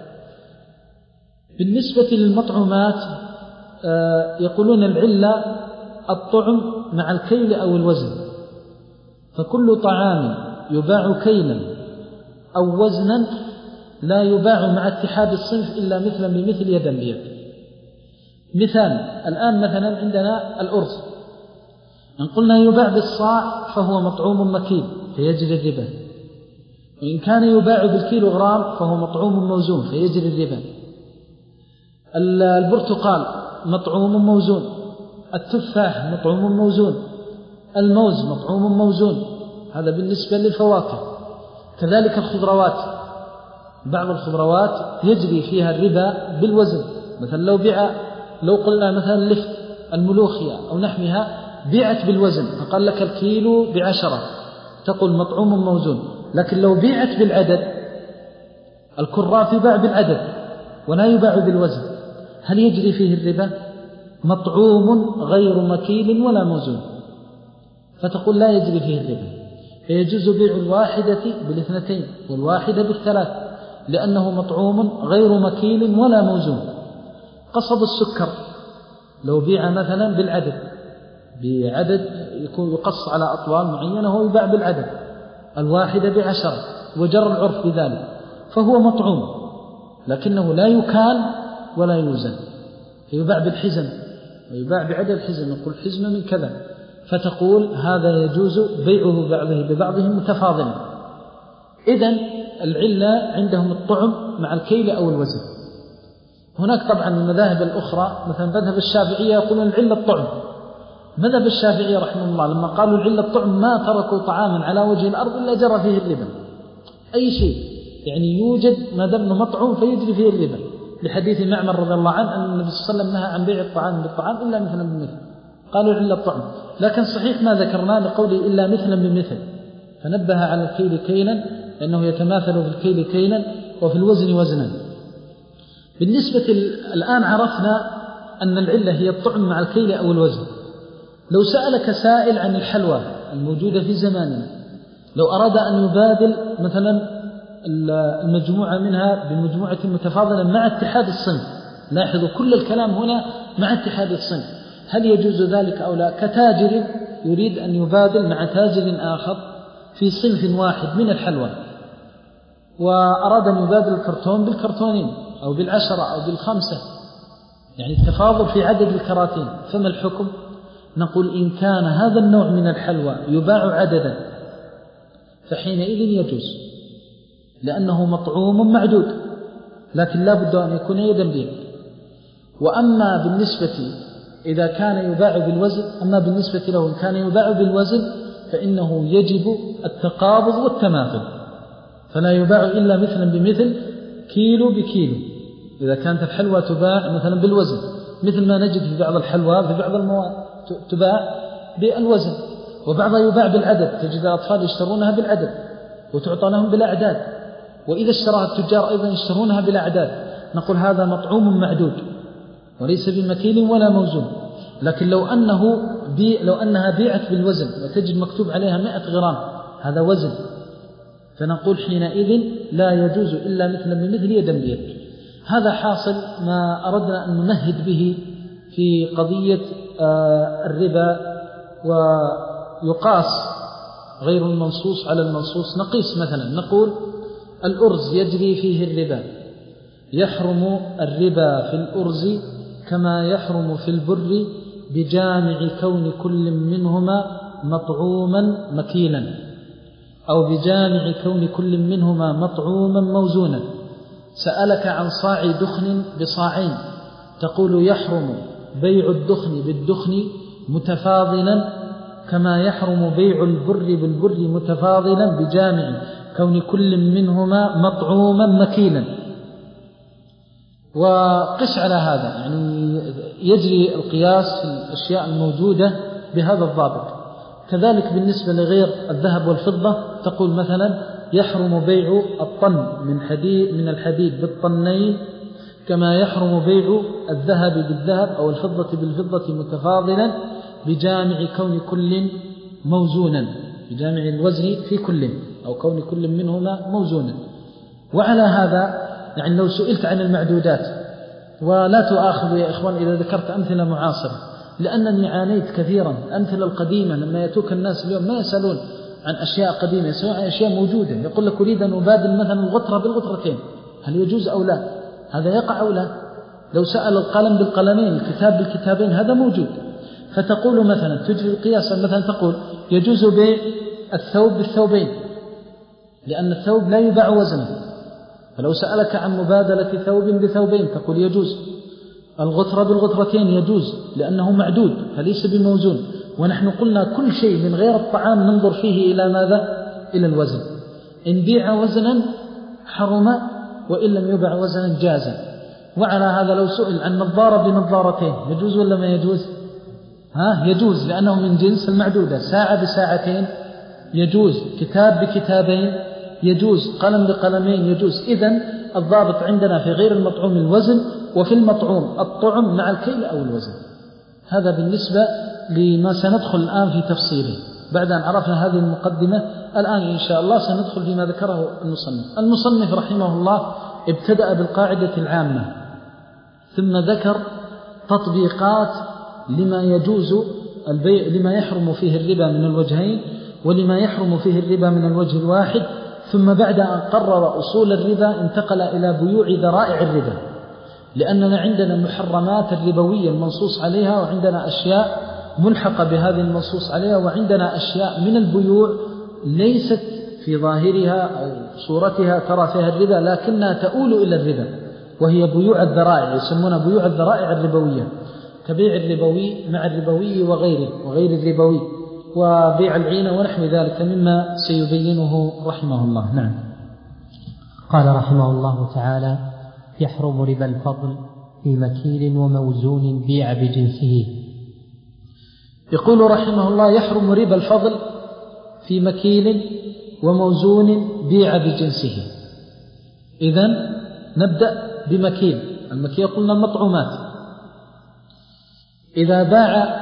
بالنسبة للمطعومات يقولون العلة الطعم مع الكيل أو الوزن، فكل طعام يباع كيلا أو وزنا لا يباع مع اتحاد الصنف إلا مثلا بمثل يدا بيد. مثال الآن مثلا عندنا الأرز، إن قلنا يباع بالصاع فهو مطعوم مكيل فيجري الربا، وإن كان يباع بالكيلوغرام فهو مطعوم موزون فيجري الربا. البرتقال مطعوم موزون، التفاح مطعوم موزون، الموز مطعوم موزون، هذا بالنسبة للفواكه. كذلك الخضروات، بعض الخضروات يجري فيها الربا بالوزن، مثلا لو بيع لو قلنا مثلا لفت الملوخية أو نحوها بيعت بالوزن فقال لك الكيلو بعشرة تقول مطعوم موزون. لكن لو بيعت بالعدد، الكراث يباع بالعدد ولا يباع بالوزن، هل يجري فيه الربا؟ مطعوم غير مكيل ولا موزون، فتقول لا يجري فيه الربا، فيجوز بيع الواحدة بالاثنتين والواحدة بالثلاث لأنه مطعوم غير مكيل ولا موزون. قصب السكر لو بيع مثلا بالعدد، بعدد يكون يقص على أطوال معينة هو يباع بالعدد، الواحدة بعشرة وجر العرف بذلك، فهو مطعوم لكنه لا يكال ولا يوزن، فيباع بالحزم ويباع بعدد حزم، يقول حزمة من كذا، فتقول هذا يجوز بيعه بعضه ببعضه متفاضلا. إذن العلة عندهم الطعم مع الكيل أو الوزن. هناك طبعا المذاهب الأخرى مثلا مذهب الشافعية يقولون العلة الطعم. مذهب الشافعية رحمه الله لما قالوا العلة الطعم ما تركوا طعاما على وجه الأرض إلا جرى فيه الربا، أي شيء يعني يوجد ما دام مطعوم فيجري فيه الربا، لحديث معمر رضي الله عنه أن النبي صلى الله عليه وسلم نهى عن بيع الطعام بالطعام إلا مثلا بمثل، قالوا العلة الطعم. لكن صحيح ما ذكرناه لقوله إلا مثلا بمثل، فنبه على الكيل كيلا لأنه يتماثل في الكيل كيلا وفي الوزن وزنا. بالنسبة الآن عرفنا أن العلة هي الطعم مع الكيل أو الوزن. لو سألك سائل عن الحلوى الموجودة في زماننا، لو أراد أن يبادل مثلا المجموعة منها بمجموعة متفاضلة مع اتحاد الصنف، لاحظوا كل الكلام هنا مع اتحاد الصنف، هل يجوز ذلك أو لا؟ كتاجر يريد أن يبادل مع تاجر آخر في صنف واحد من الحلوى، وأراد أن يبادل الكرتون بالكرتونين أو بالعشرة أو بالخمسة، يعني التفاضل في عدد الكراتين، فما الحكم؟ نقول إن كان هذا النوع من الحلوى يباع عددا فحينئذ يجوز، لأنه مطعوم معدود، لكن لا بد أن يكون يدا بيد. وأما بالنسبة إذا كان يباع بالوزن، أما بالنسبة له إن كان يباع بالوزن فإنه يجب التقابض والتماثل، فلا يباع إلا مثلا بمثل كيلو بكيلو إذا كانت الحلوى تباع مثلا بالوزن، مثل ما نجد في بعض الحلوى في بعض المواد تباع بالوزن، وبعضها يباع بالعدد، تجد الأطفال يشترونها بالعدد وتعطى لهم بالأعداد، وإذا اشتراها التجار أيضا يشترونها بالأعداد. نقول هذا مطعوم معدود وليس بمكيل ولا موزون. لكن لو أنه بي لو أنها بيعت بالوزن وتجد مكتوب عليها مئة غرام، هذا وزن، فنقول حينئذ لا يجوز إلا مثلا بمثل يدا بيد. هذا حاصل ما أردنا أن نمهد به في قضية الربا ويقاس غير المنصوص على المنصوص. نقيس مثلا نقول الأرز يجري فيه الربا، يحرم الربا في الأرز كما يحرم في البر بجامع كون كل منهما مطعوما مكيلا، أو بجامع كون كل منهما مطعوما موزونا. سألك عن صاع دخن بصاعين، تقول يحرم بيع الدخن بالدخن متفاضلا كما يحرم بيع البر بالبر متفاضلا بجامع كون كل منهما مطعوما مكيلا. وقس على هذا، يعني يجري القياس في الأشياء الموجودة بهذا الضابط. كذلك بالنسبة لغير الذهب والفضة، تقول مثلا يحرم بيع الطن من حديد من الحديد بالطنين كما يحرم بيع الذهب بالذهب أو الفضة بالفضة متفاضلا بجامع كون كل موزونا، بجامع الوزن في كل أو كون كل منهما موزونا. وعلى هذا يعني لو سئلت عن المعدودات، ولا تؤاخذوا يا إخوان إذا ذكرت أمثلة معاصرة، لأنني عانيت كثيرا. الأمثلة القديمة لما يأتوك الناس اليوم ما يسألون عن أشياء قديمة، يسألون عن أشياء موجودة. يقول لك أريد أن أبادل مثلا الغترة بالغترتين، هل يجوز أو لا؟ هذا يقع أو لا؟ لو سأل القلم بالقلمين، الكتاب بالكتابين، هذا موجود. فتقول مثلا تجري القياس، مثلا تقول يجوز بيع الثوب بالثوبين لأن الثوب لا يباع وزنه، فلو سألك عن مبادلة ثوب بثوبين تقول يجوز. الغترة بالغترتين يجوز لأنه معدود فليس بموزون. ونحن قلنا كل شيء من غير الطعام ننظر فيه إلى ماذا؟ إلى الوزن. إن بيع وزنا حرم، وإن لم يبع وزنا جازا. وعلى هذا لو سئل عن نظارة بنظارتين يجوز ولا ما يجوز؟ ها يجوز لأنه من جنس المعدودة. ساعة بساعتين يجوز، كتاب بكتابين يجوز، قلم بقلمين يجوز. إذن الضابط عندنا في غير المطعوم الوزن، وفي المطعوم الطعم مع الكيل أو الوزن. هذا بالنسبة لما سندخل الآن في تفصيله بعد أن عرفنا هذه المقدمة. الآن إن شاء الله سندخل فيما ذكره المصنف. المصنف رحمه الله ابتدأ بالقاعدة العامة، ثم ذكر تطبيقات لما يجوز البيع، لما يحرم فيه الربا من الوجهين ولما يحرم فيه الربا من الوجه الواحد. ثم بعد أن قرر أصول الربا انتقل إلى بيوع ذرائع الربا، لأننا عندنا المحرمات الربوية المنصوص عليها، وعندنا أشياء ملحقة بهذه المنصوص عليها، وعندنا أشياء من البيوع ليست في ظاهرها أو صورتها ترى فيها الربا لكنها تؤول إلى الربا، وهي بيوع الذرائع، يسمونها بيوع الذرائع الربوية، كبيع الربوي مع الربوي وغيره وغير الربوي، وبيع العينة ونحو ذلك مما سيبينه رحمه الله. نعم. قال رحمه الله تعالى: يحرم ربا الفضل في مكيل وموزون بيع بجنسه. يقول رحمه الله: يحرم ربا الفضل في مكيل وموزون بيع بجنسه. إذن نبدأ بمكيل. المكيل قلنا مطعومات. إذا باع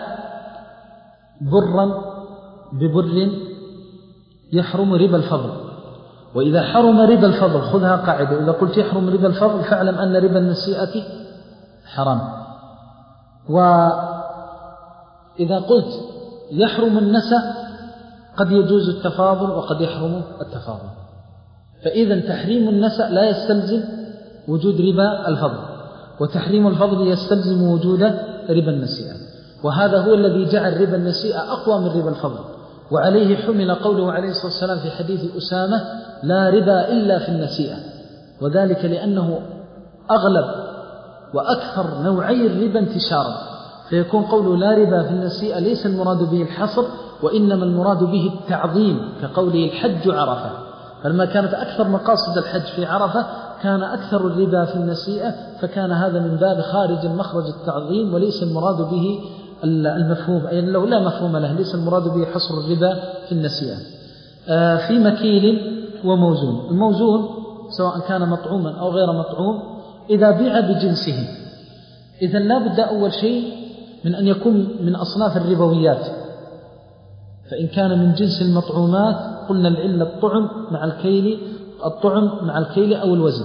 برا ببر يحرم ربا الفضل. وإذا حرم ربا الفضل، خذها قاعدة، إذا قلت يحرم ربا الفضل فاعلم أن ربا النسيئة حرام. وإذا قلت يحرم النسأ قد يجوز التفاضل وقد يحرم التفاضل. فإذا تحريم النسأ لا يستلزم وجود ربا الفضل، وتحريم الفضل يستلزم وجود ربا النسيئة. وهذا هو الذي جعل ربا النسيئة أقوى من ربا الفضل، وعليه حمل قوله عليه الصلاة والسلام في حديث أسامة: لا ربا إلا في النسيئة. وذلك لأنه أغلب وأكثر نوعي الربا انتشارا، فيكون قوله لا ربا في النسيئة ليس المراد به الحصر، وإنما المراد به التعظيم، كقوله الحج عرفة. فلما كانت أكثر مقاصد الحج في عرفة كان أكثر الربا في النسيئة، فكان هذا من باب خارج مخرج التعظيم، وليس المراد به المفهوم، أي أنه لا مفهوم له، ليس المراد به حصر الربا في النسيئة. في مكيل وموزون. الموزون سواء كان مطعوما أو غير مطعوم إذا بيع بجنسه، إذا لا بد أول شيء من أن يكون من أصناف الربويات. فإن كان من جنس المطعومات قلنا العلة الطعم مع الكيل، الطعم مع الكيل أو الوزن.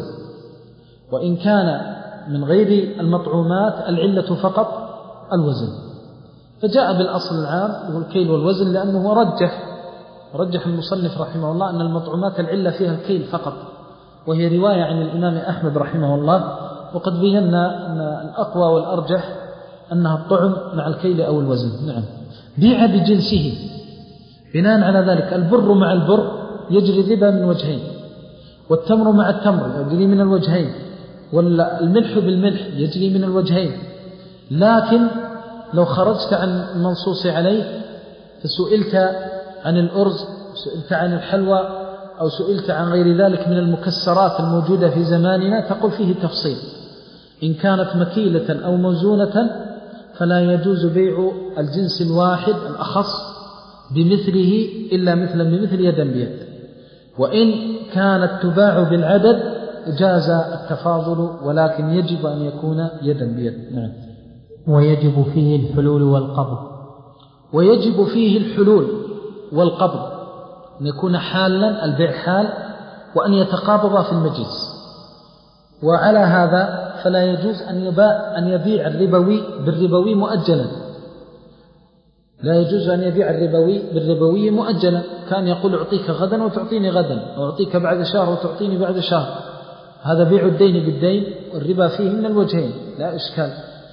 وإن كان من غير المطعومات العلة فقط الوزن. فجاء بالأصل العام هو الكيل والوزن، لأنه رجح رجح المصنف رحمه الله أن المطعومات العلة فيها الكيل فقط، وهي رواية عن الإمام أحمد رحمه الله. وقد بينا أن الأقوى والأرجح أنها الطعم مع الكيل أو الوزن. نعم. بيع بجنسه، بناء على ذلك البر مع البر يجري الربا من وجهين، والتمر مع التمر يجري من الوجهين، والملح بالملح يجري من الوجهين. لكن لو خرجت عن المنصوص عليه فسئلت عن الأرز، سئلت عن الحلوى، أو سئلت عن غير ذلك من المكسرات الموجودة في زماننا، تقول فيه تفصيل. إن كانت مكيلة أو موزونة فلا يجوز بيع الجنس الواحد الأخص بمثله إلا مثلا بمثل يدا بيد، وإن كانت تباع بالعدد جاز التفاضل، ولكن يجب أن يكون يدا بيد. نعم. ويجب فيه الحلول والقبض. ويجب فيه الحلول والقبض، أن يكون حالا البيع حال، وأن يتقابض في المجلس. وعلى هذا فلا يجوز أن يباع أن يبيع الربوي بالربوي مؤجلا، لا يجوز أن يبيع الربوي بالربوي مؤجلا. كان يقول أعطيك غدا وتعطيني غدا، وأعطيك بعد شهر وتعطيني بعد شهر، هذا بيع الدين بالدين، والربا فيه من الوجهين لا إشكال.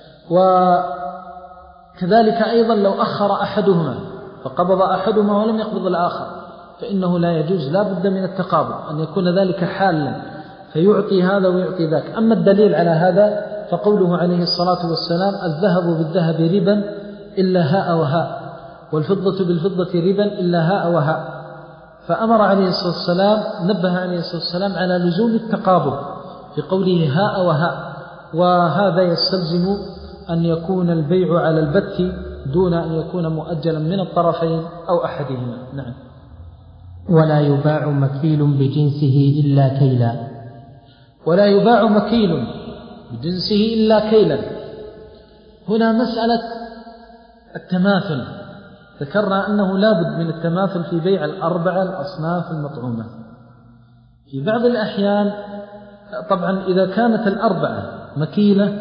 وكذلك أيضا لو أخر أحدهما فقبض أحدهما ولم يقبض الآخر فإنه لا يجوز، لا بد من التقابض، أن يكون ذلك حالا فيعطي هذا ويعطي ذاك. أما الدليل على هذا فقوله عليه الصلاة والسلام: الذهب بالذهب ربا إلا هاء وهاء، والفضة بالفضة ربا إلا هاء وهاء. فأمر عليه الصلاة والسلام نبه عليه الصلاة والسلام على لزوم التقابض في قوله هاء وهاء، وهذا يستلزم أن يكون البيع على البت دون أن يكون مؤجلا من الطرفين أو أحدهما. نعم. ولا يباع مكيل بجنسه إلا كيلا. ولا يباع مكيل بجنسه إلا كيلا. هنا مسألة التماثل، ذكرنا أنه لا بد من التماثل في بيع الأربعة الأصناف المطعومة. في بعض الأحيان طبعا إذا كانت الأربعة مكيلة،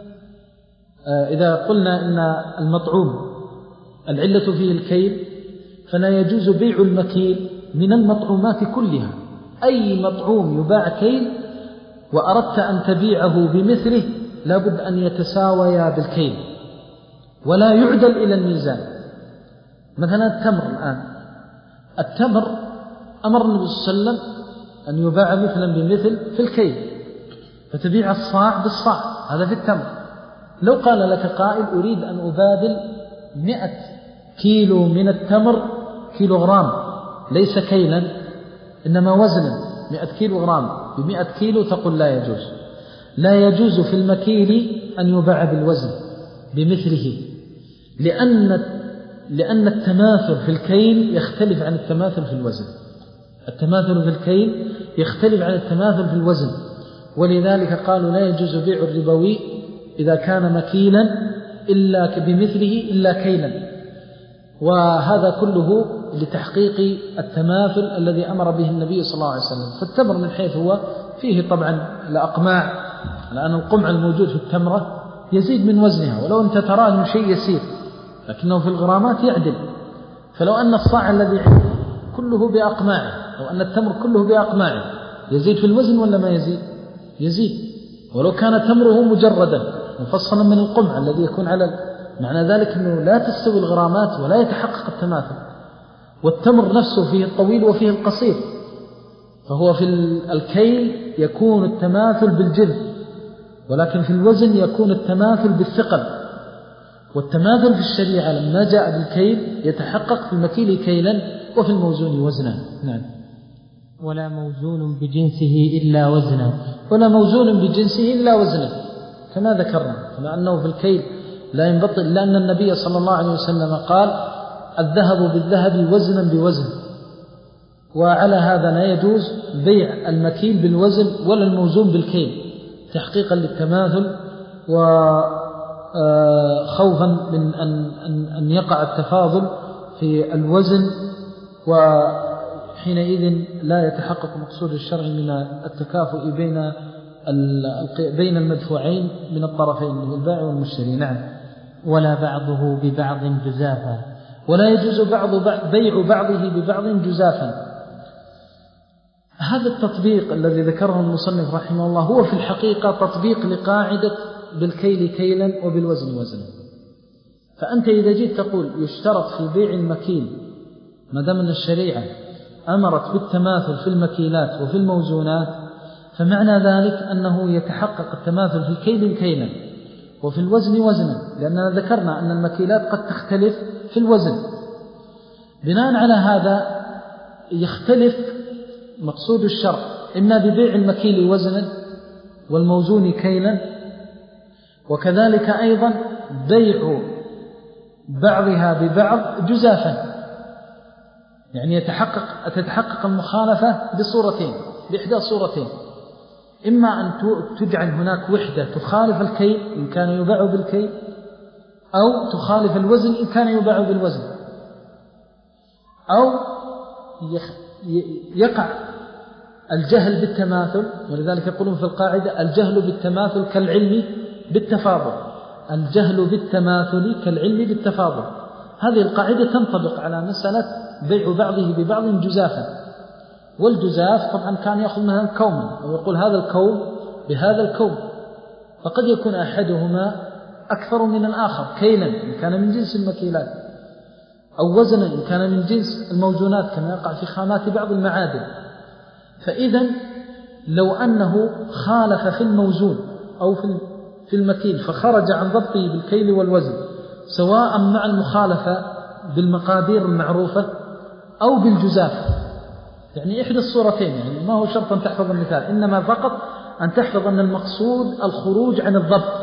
إذا قلنا إن المطعوم العلة فيه الكيل فلا يجوز بيع المكيل من المطعومات كلها. أي مطعوم يباع كيل وأردت أن تبيعه بمثله لابد أن يتساويا بالكيل ولا يعدل إلى الميزان. مثلا التمر الآن، التمر أمر النبي صلى الله عليه وسلم أن يباع مثلا بمثل في الكيل، فتبيع الصاع بالصاع، هذا في التمر. لو قال لك قائل أريد أن أبادل مئة كيلو من التمر كيلوغرام، ليس كيلا إنما وزنا، مئة كيلوغرام بمئة كيلو، تقول لا يجوز. لا يجوز في المكيل أن يباع بالوزن بمثله، لأن لأن التماثل في الكيل يختلف عن التماثل في الوزن. التماثل في الكيل يختلف عن التماثل في الوزن، ولذلك قالوا لا يجوز بيع الربوي إذا كان مكيلا إلا بمثله إلا كيلا. وهذا كله لتحقيق التماثل الذي أمر به النبي صلى الله عليه وسلم. فالتمر من حيث هو فيه طبعا الأقماع، لأن القمع الموجود في التمرة يزيد من وزنها، ولو أنت تراه من شيء يسير لكنه في الغرامات يعدل. فلو أن الصاع الذي عنده كله بأقماعه، أو أن التمر كله بأقماعه، يزيد في الوزن ولا ما يزيد؟ يزيد. ولو كان تمره مجردا مفصلا من القمع الذي يكون على، معنى ذلك أنه لا تستوي الغرامات ولا يتحقق التماثل. والتمر نفسه فيه الطويل وفيه القصير، فهو في الكيل يكون التماثل بالجذب، ولكن في الوزن يكون التماثل بالثقل. والتماثل في الشريعة لما جاء بالكيل يتحقق في المكيل كيلا وفي الموزون وزنا. نعم. ولا موزون بجنسه إلا وزنا. ولا موزون بجنسه إلا وزنا، كما ذكرنا، كما أنه في الكيل لا ينبطل، لأن النبي صلى الله عليه وسلم قال الذهب بالذهب وزنا بوزن. وعلى هذا لا يجوز بيع المكيل بالوزن ولا الموزون بالكيل، تحقيقا للتماثل وخوفا من أن يقع التفاضل في الوزن، وحينئذ لا يتحقق مقصود الشرع من التكافؤ بين بين المدفوعين من الطرفين، من البائع والمشتري. نعم. ولا بعضه ببعض جزافا. ولا يجوز بعض بيع بعضه ببعض جزافا. هذا التطبيق الذي ذكره المصنف رحمه الله هو في الحقيقة تطبيق لقاعدة بالكيل كيلا وبالوزن وزنا. فأنت إذا جيت تقول يشترط في بيع المكيل ما دام أن الشريعة أمرت بالتماثل في المكيلات وفي الموزونات، فمعنى ذلك أنه يتحقق التماثل في الكيل كيلا وفي الوزن وزنا، لأننا ذكرنا أن المكيلات قد تختلف في الوزن. بناء على هذا يختلف مقصود الشرع إما ببيع المكيل وزنا والموزون كيلا، وكذلك أيضا بيع بعضها ببعض جزافا، يعني يتحقق تتحقق المخالفة بصورتين بإحدى صورتين: إما أن تجعل هناك وحدة تخالف الكيل إن كان يباع بالكيل، أو تخالف الوزن إن كان يباع بالوزن، أو يقع الجهل بالتماثل. ولذلك يقولون في القاعدة الجهل بالتماثل كالعلم بالتفاضل. الجهل بالتماثل كالعلم بالتفاضل. هذه القاعدة تنطبق على مسألة بيع بعضه ببعض جزافا. والجزاف طبعا كان يأخذ مثلا كوما ويقول هذا الكوم بهذا الكوم، فقد يكون أحدهما أكثر من الآخر كيلا إن كان من جنس المكيلات، أو وزنا إن كان من جنس الموزونات كما يقع في خامات بعض المعادن. فإذا لو أنه خالف في الموزون أو في المكيل فخرج عن ضبطه بالكيل والوزن، سواء مع المخالفة بالمقادير المعروفة أو بالجزاف، يعني إحدى الصورتين، يعني ما هو شرط أن تحفظ المثال، إنما فقط أن تحفظ أن المقصود الخروج عن الضبط.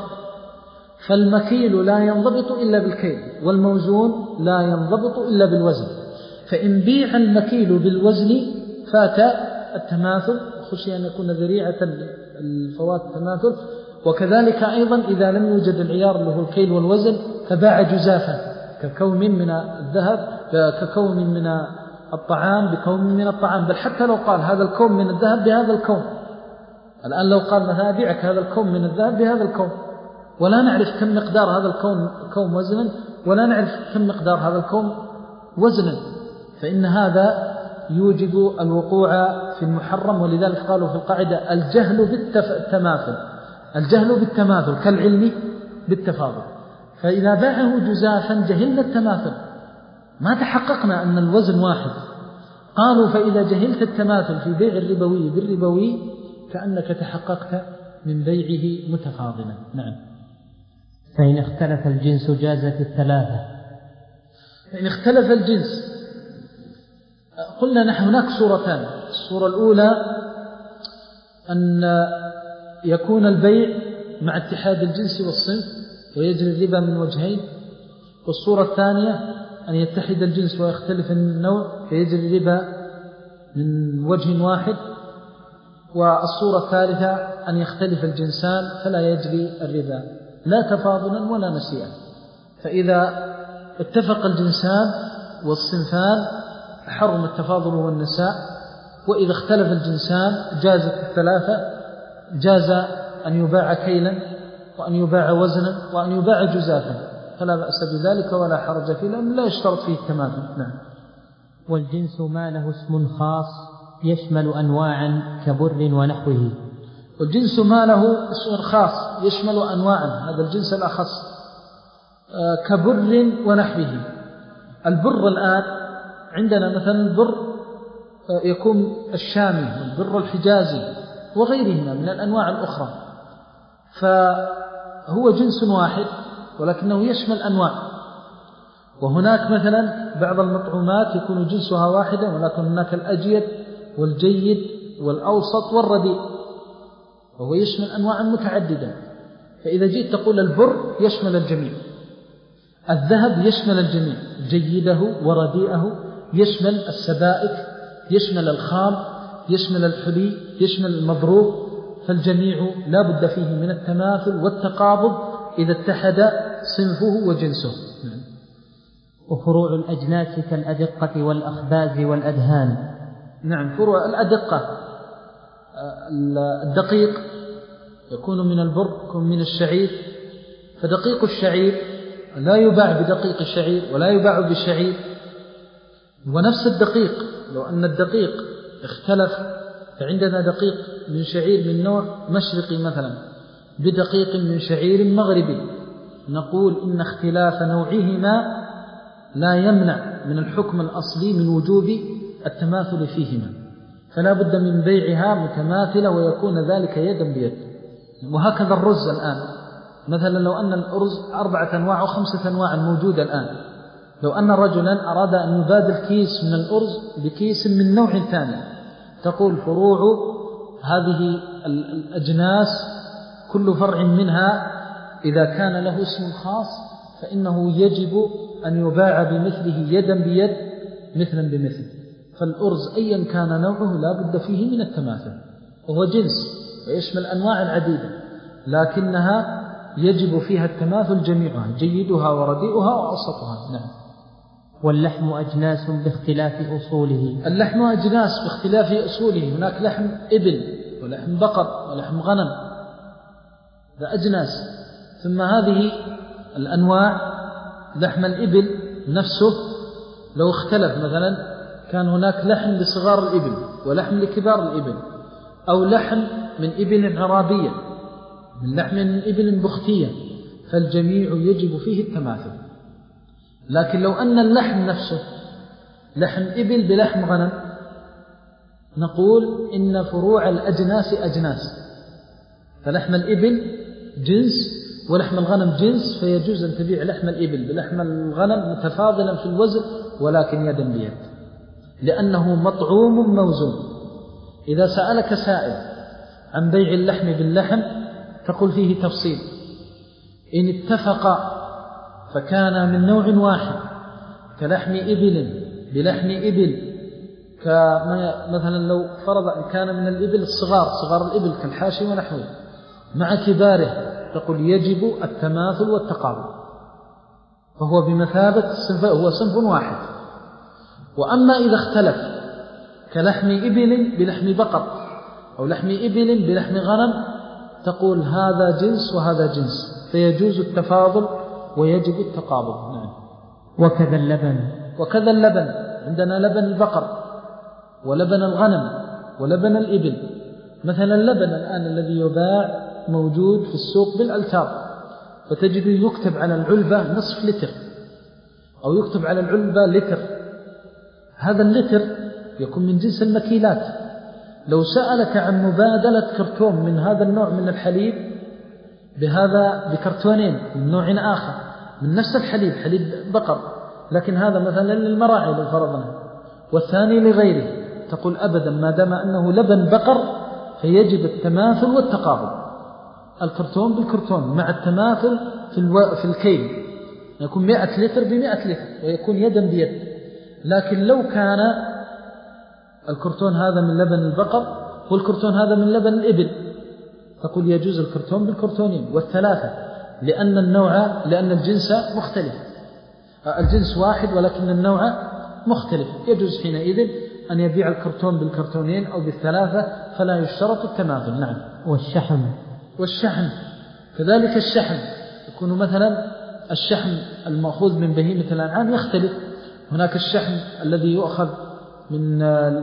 فالمكيل لا ينضبط إلا بالكيل، والموزون لا ينضبط إلا بالوزن. فإن بيع المكيل بالوزن فات التماثل، خشي أن يكون ذريعة الفوات التماثل. وكذلك أيضا إذا لم يوجد العيار اللي هو الكيل والوزن فباع جزافا ككوم من الذهب ككوم من الطعام بكوم من الطعام. بل حتى لو قال هذا الكوم من الذهب بهذا الكوم، الآن لو قال مثلا أبيعك هذا الكوم من الذهب بهذا الكوم، ولا نعرف كم مقدار هذا الكوم كوم وزنا، ولا نعرف كم مقدار هذا الكوم وزنا، فإن هذا يوجب الوقوع في المحرم. ولذلك قالوا في القاعدة الجهل بالتماثل الجهل بالتماثل كالعلم بالتفاضل. فإذا باعه جزافا جهلنا التماثل، ما تحققنا أن الوزن واحد. قالوا فإذا جهلت التماثل في بيع الربوي بالربوي كأنك تحققت من بيعه متفاضلا. نعم. فإن اختلف الجنس جازت الثلاثة. فإن اختلف الجنس قلنا نحن هناك صورتان. الصورة الأولى أن يكون البيع مع اتحاد الجنس والصنف ويجري الربا من وجهين، والصورة الثانية أن يتحد الجنس ويختلف النوع فيجري الربا من وجه واحد، والصورة الثالثة أن يختلف الجنسان فلا يجري الربا لا تفاضلا ولا نسيئا. فإذا اتفق الجنسان والصنفان حرم التفاضل والنساء، وإذا اختلف الجنسان جازت الثلاثة، جاز أن يباع كيلا وأن يباع وزنا وأن يباع جزافا، فلا بأس بذلك ولا حرج فيه لأن لا يشترط فيه التماثل. نعم. والجنس ما له اسم خاص يشمل أنواعا كبر ونحوه. والجنس ما له اسم خاص يشمل أنواعا، هذا الجنس الأخص، كبر ونحوه. البر الآن عندنا مثلا البر يكون الشامي والبر الحجازي وغيرهما من الأنواع الأخرى، فهو جنس واحد ولكنه يشمل أنواع. وهناك مثلا بعض المطعومات يكون جنسها واحدة ولكن هناك الأجيد والجيد والأوسط والرديء، وهو يشمل أنواع متعددة. فإذا جئت تقول البر يشمل الجميع، الذهب يشمل الجميع، جيده ورديئه، يشمل السبائك، يشمل الخام، يشمل الحلي، يشمل المضروب، فالجميع لا بد فيه من التماثل والتقابض إذا اتحد صنفه وجنسه. وفروع الأجناس كالأدقة والأخباز والأدهان. نعم. فروع الأدقة، الدقيق يكون من البر، يكون من الشعير. فدقيق الشعير لا يباع بدقيق الشعير ولا يباع بالشعير. ونفس الدقيق لو أن الدقيق اختلف، فعندنا دقيق من شعير من نوع مشرقي مثلا بدقيق من شعير مغربي، نقول إن اختلاف نوعهما لا يمنع من الحكم الأصلي من وجوب التماثل فيهما، فلا بد من بيعها متماثلة ويكون ذلك يدا بيد. وهكذا الرز الآن، مثلا لو أن الأرز أربعة أنواع أو خمسة أنواع موجودة الآن، لو أن رجلا أراد أن يبادل كيس من الأرز بكيس من نوع ثاني، تقول فروع هذه الأجناس كل فرع منها إذا كان له اسم خاص فإنه يجب أن يباع بمثله يدا بيد مثلا بمثل. فالأرز أيا كان نوعه لا بد فيه من التماثل، وهو جنس ويشمل أنواع العديدة، لكنها يجب فيها التماثل جميعها، جيدها ورديئها وأوسطها. نعم. واللحم أجناس باختلاف أصوله. اللحم أجناس باختلاف أصوله، هناك لحم إبل ولحم بقر ولحم غنم، ذا أجناس. ثم هذه الأنواع لحم الإبل نفسه لو اختلف، مثلا كان هناك لحم لصغار الإبل ولحم لكبار الإبل، أو لحم من إبل عرابية من لحم من إبل بختية، فالجميع يجب فيه التماثل. لكن لو أن اللحم نفسه لحم إبل بلحم غنم، نقول إن فروع الأجناس أجناس، فلحم الإبل جنس ولحم الغنم جنس، فيجوز أن تبيع لحم الإبل بلحم الغنم متفاضلا في الوزن ولكن يدا بيد، لأنه مطعوم موزون. إذا سألك سائل عن بيع اللحم باللحم تقول فيه تفصيل، إن اتفق فكان من نوع واحد كلحم إبل بلحم إبل، كمثلا لو فرض أن كان من الإبل الصغار صغار الإبل كالحاشي ونحوه مع كباره، تقول يجب التماثل والتقابل، فهو بمثابة الصنف، هو صنف واحد. وأما إذا اختلف كلحم إبل بلحم بقر أو لحم إبل بلحم غنم، تقول هذا جنس وهذا جنس، فيجوز التفاضل ويجب التقابل. نعم. وكذا اللبن. وكذا اللبن، عندنا لبن البقر ولبن الغنم ولبن الإبل. مثلا اللبن الآن الذي يباع موجود في السوق بالألتار، فتجد يكتب على العلبة نصف لتر أو يكتب على العلبة لتر، هذا اللتر يكون من جنس المكيلات. لو سألك عن مبادلة كرتون من هذا النوع من الحليب بهذا بكرتونين من نوع آخر من نفس الحليب، حليب بقر، لكن هذا مثلا للمراعي لو فرضنا والثاني لغيره، تقول أبدا ما دام أنه لبن بقر فيجب التماثل والتقابل، الكرتون بالكرتون مع التماثل في, الو... في الكيل، يكون مئة لتر بمئة لتر ويكون يدا بيد. لكن لو كان الكرتون هذا من لبن البقر والكرتون هذا من لبن الإبل، تقول يجوز الكرتون بالكرتونين والثلاثة، لأن النوع لأن الجنس مختلف، الجنس واحد ولكن النوع مختلف، يجوز حينئذ أن يبيع الكرتون بالكرتونين أو بالثلاثة، فلا يشترط التماثل. نعم. والشحم. والشحم كذلك، الشحم يكون مثلا الشحم المأخوذ من بهيمة الأنعام يختلف، هناك الشحم الذي يؤخذ من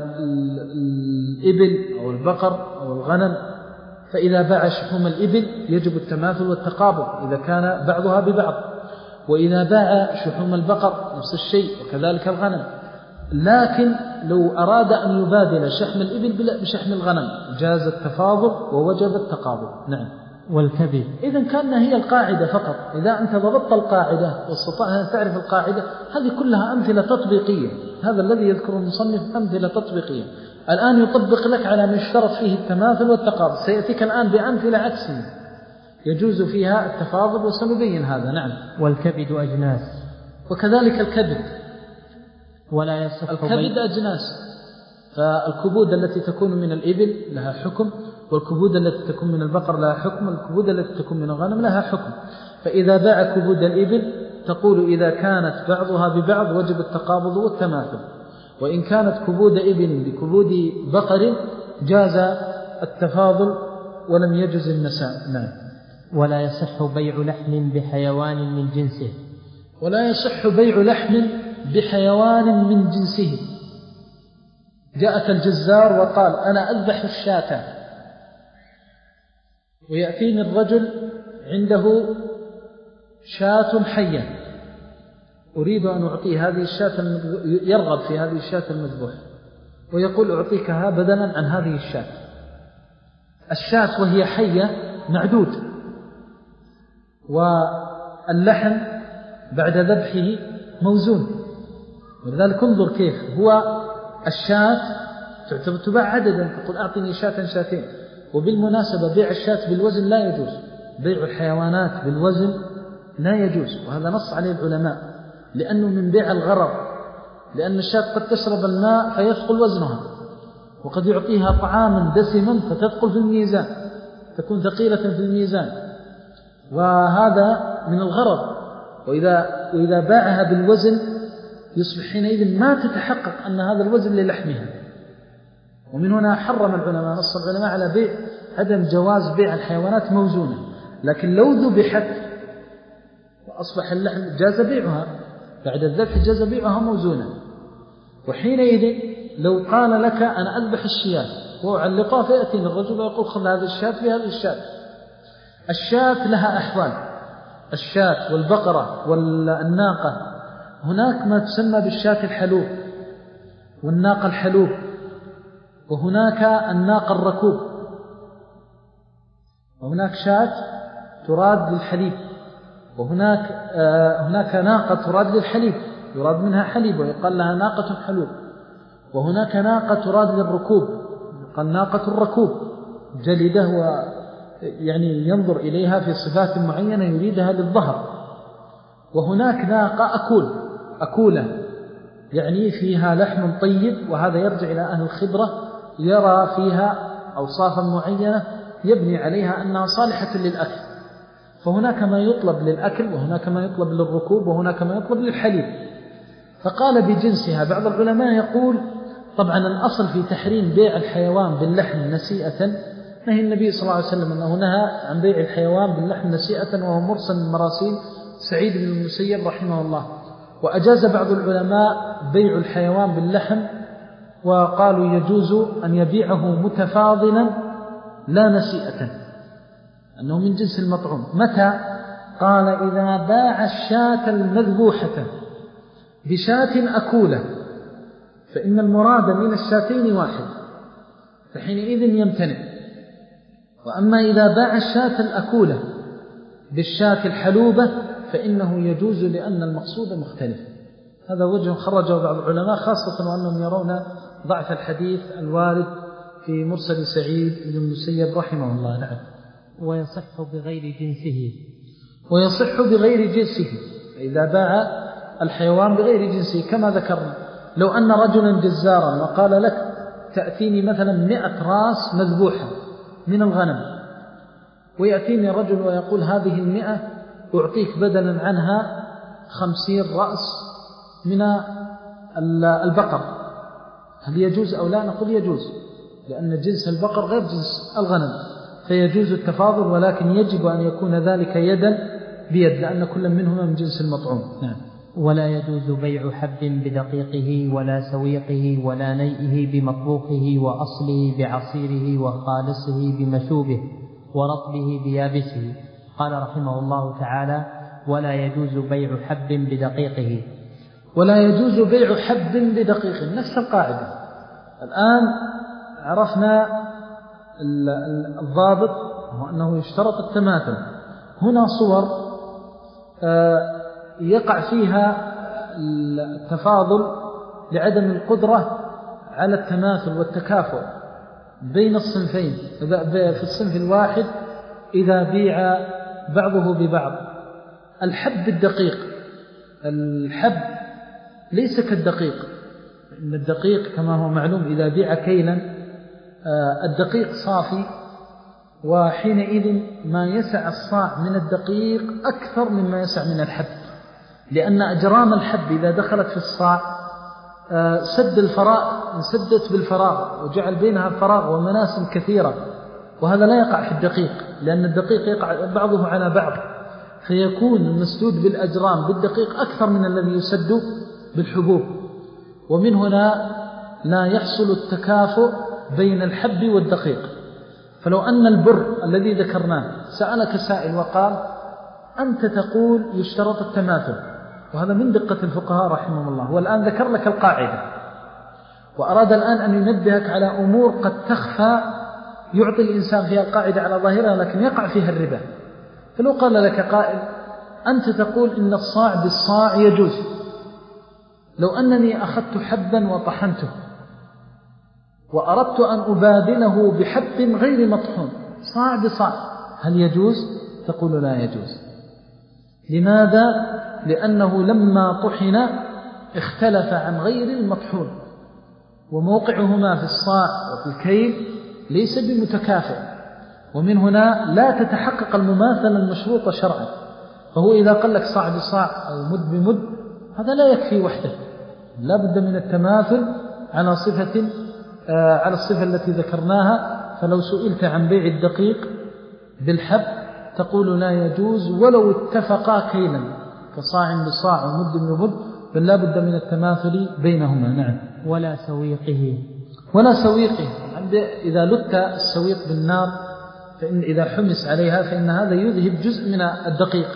الإبل أو البقر أو الغنم، فإذا باع شحوم الإبل يجب التماثل والتقابل إذا كان بعضها ببعض، وإذا باع شحوم البقر نفس الشيء وكذلك الغنم. لكن لو أراد أن يبادل شحم الإبل بشحم الغنم جاز التفاضل ووجب التقابل. نعم. والكبد. إذن كان هي القاعدة فقط، إذا أنت ضبطت القاعدة واستطعت أن تعرف القاعدة، هذه كلها أمثلة تطبيقية، هذا الذي يذكر المصنف أمثلة تطبيقية. الآن يطبق لك على ما يشترط فيه التماثل والتقابل، سيأتيك الآن بأمثلة عكسية يجوز فيها التفاضل وسنبين هذا. نعم. والكبد أجناس. وكذلك الكبد ولا يصح الكبد أجناس، فالكبود التي تكون من الإبل لها حكم، والكبود التي تكون من البقر لها حكم، والكبود التي تكون من الغنم لها حكم. فإذا باع كبود الإبل تقول إذا كانت بعضها ببعض وجب التقابض والتماثل، وإن كانت كبود إبل بكبود بقر جاز التفاضل ولم يجز النساء. نعم. ولا يصح بيع لحم بحيوان من جنسه. ولا يصح بيع لحم بحيوان من جنسه. جاءك الجزار وقال أنا أذبح الشاة، ويأتيني الرجل عنده شاة حية أريد أن أعطيه هذه الشاة، يرغب في هذه الشاة المذبوحة ويقول أعطيكها بدلا عن هذه الشاة. الشاة وهي حية معدود، واللحم بعد ذبحه موزون، ولذلك انظر كيف هو الشاة تعتبر تباع عددا، تقول أعطني شاة شاتين. وبالمناسبة بيع الشاة بالوزن لا يجوز، بيع الحيوانات بالوزن لا يجوز، وهذا نص عليه العلماء، لأنه من بيع الغرض، لأن الشاة قد تشرب الماء فيثقل وزنها، وقد يعطيها طعاما دسما فتثقل في الميزان، تكون ثقيلة في الميزان، وهذا من الغرض. وإذا, وإذا باعها بالوزن يصبح حينئذ ما تتحقق أن هذا الوزن للحمها. ومن هنا حرم العلماء، نص العلماء على بيع عدم جواز بيع الحيوانات موزونة. لكن لو ذبحت وأصبح اللحم جاز بيعها بعد الذبح، جاز بيعها موزونة. وحينئذ لو قال لك أنا أذبح الشياه وأعلقها، فيأتيني الرجل ويقول خذ هذه الشاة في هذه الشاة. الشاة لها أحوال، الشاة والبقرة والناقة، هناك ما تسمى بالشاة الحلوب والناقة الحلوب، وهناك الناقة الركوب، وهناك شاة تراد للحليب، وهناك آه هناك ناقة تراد للحليب يراد منها حليب ويقال لها ناقة حلوب، وهناك ناقة تراد للركوب يقال ناقة الركوب جلده، ويعني ينظر إليها في صفات معينة يريدها للظهر. وهناك ناقة أكول أكولة يعني فيها لحم طيب، وهذا يرجع إلى أهل الخبرة، يرى فيها أوصافا معينة يبني عليها أنها صالحة للأكل. فهناك ما يطلب للأكل، وهناك ما يطلب للركوب، وهناك ما يطلب للحليب. فقال بجنسها. بعض العلماء يقول طبعا الأصل في تحريم بيع الحيوان باللحم نسيئة نهي النبي صلى الله عليه وسلم أنه نهى عن بيع الحيوان باللحم نسيئة، وهو مرسل من مراسيل سعيد بن المسيب رحمه الله. وأجاز بعض العلماء بيع الحيوان باللحم، وقالوا يجوز أن يبيعه متفاضلا لا نسيئة، أنه من جنس المطعوم. متى؟ قال إذا باع الشاة المذبوحة بشاة أكولة فإن المراد من الشاتين واحد، فحينئذ يمتنع. وأما إذا باع الشاة الأكولة بالشاة الحلوبة فإنه يجوز، لأن المقصود مختلف. هذا وجه خرجه بعض العلماء، خاصة وأنهم يرون ضعف الحديث الوارد في مرسل سعيد بن المسيب رحمه الله. نعم. ويصح بغير جنسه ويصح بغير جنسه، فإذا باع الحيوان بغير جنسه كما ذكرنا. لو أن رجلا جزارا وقال لك تأتيني مثلا مئة راس مذبوحة من الغنم، ويأتيني رجل ويقول هذه المئة أعطيك بدلا عنها خمسين رأس من البقر، هل يجوز أو لا؟ نقول يجوز، لأن جنس البقر غير جنس الغنم، فيجوز التفاضل، ولكن يجب أن يكون ذلك يدا بيد، لأن كل منهما من جنس المطعوم. نعم. ولا يجوز بيع حب بدقيقه ولا سويقه ولا نيئه بمطبوخه وأصله بعصيره وخالصه بمشوبه ورطبه بيابسه. قال رحمه الله تعالى: ولا يجوز بيع حب بدقيقه. ولا يجوز بيع حب بدقيقه، نفس القاعدة. الآن عرفنا الضابط هو أنه يشترط التماثل. هنا صور يقع فيها التفاضل لعدم القدرة على التماثل والتكافؤ بين الصنفين. في الصنف الواحد إذا بيع بعضه ببعض. الحب الدقيق، الحب ليس كالدقيق، إن الدقيق كما هو معلوم إذا بيع كيلا الدقيق صافي، وحينئذ ما يسع الصاع من الدقيق أكثر مما يسع من الحب، لأن أجرام الحب إذا دخلت في الصاع سد الفراغ، انسدت بالفراغ وجعل بينها فراغ ومناسم كثيرة، وهذا لا يقع في الدقيق، لأن الدقيق يقع بعضه على بعض. فيكون المسدود بالأجرام بالدقيق أكثر من الذي يسد بالحبوب، ومن هنا لا يحصل التكافؤ بين الحب والدقيق. فلو أن البر الذي ذكرناه سألك سائل وقال أنت تقول يشترط التماثل، وهذا من دقة الفقهاء رحمهم الله، والآن ذكر لك القاعدة وأراد الآن أن ينبهك على أمور قد تخفى يعطي الإنسان فيها القاعدة على ظاهرها لكن يقع فيها الربا. فلو قال لك قائل أنت تقول إن الصاع بالصاع يجوز، لو أنني أخذت حبا وطحنته وأردت أن أبادله بحب غير مطحون صاع بصاع، هل يجوز؟ تقول لا يجوز. لماذا؟ لأنه لما طحن اختلف عن غير المطحون، وموقعهما في الصاع وفي الكيل ليس بمتكافئ، ومن هنا لا تتحقق المماثلة المشروطة شرعا. فهو إذا قال لك صاع بصاع أو مد بمد هذا لا يكفي وحده، لا بد من التماثل على صفة آه على الصفة التي ذكرناها. فلو سئلت عن بيع الدقيق بالحب تقول لا يجوز ولو اتفقا كيلا كصاع بصاع ومد بمد، بل لا بد من التماثل بينهما. نعم. ولا سويقه ولا سويقه إذا لت السويق بالنار فإن إذا حمس عليها فإن هذا يذهب جزء من الدقيق،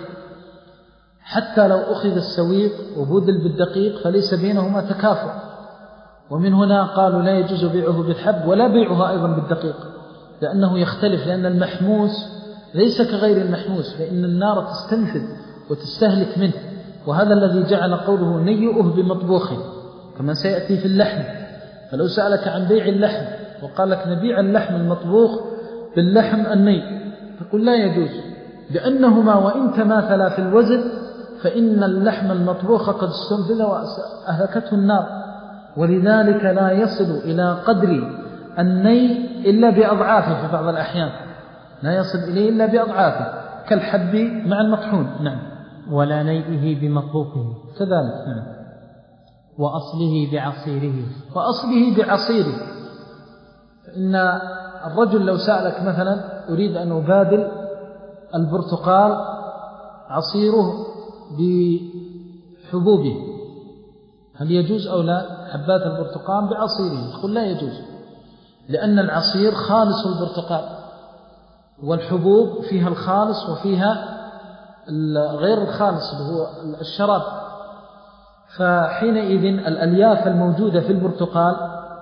حتى لو أخذ السويق وبدل بالدقيق فليس بينهما تكافؤ. ومن هنا قالوا لا يجوز بيعه بالحب ولا بيعها أيضا بالدقيق، لأنه يختلف، لأن المحموس ليس كغير المحموس، فإن النار تستنفذ وتستهلك منه، وهذا الذي جعل قوله نيئه بمطبوخه كما سيأتي في اللحم. فلو سألك عن بيع اللحم وقال لك نبيع اللحم المطبوخ باللحم الني تقول لا يجوز، لأنهما وإن تماثلا في الوزن فإن اللحم المطبوخ قد استنفذ وأهلكته النار، ولذلك لا يصل إلى قدر الني إلا بأضعافه، في بعض الأحيان لا يصل إليه إلا بأضعافه كالحب مع المطحون. نعم. ولا نيئه بمطبوخه كذلك. نعم. وأصله بعصيره وأصله بعصيره فإن الرجل لو سألك مثلا أريد أن أبادل البرتقال عصيره بحبوبه هل يجوز أو لا؟ حبات البرتقال بعصيره يقول لا يجوز، لأن العصير خالص البرتقال، والحبوب فيها الخالص وفيها غير الخالص هو الشراب. فحينئذ الألياف الموجودة في البرتقال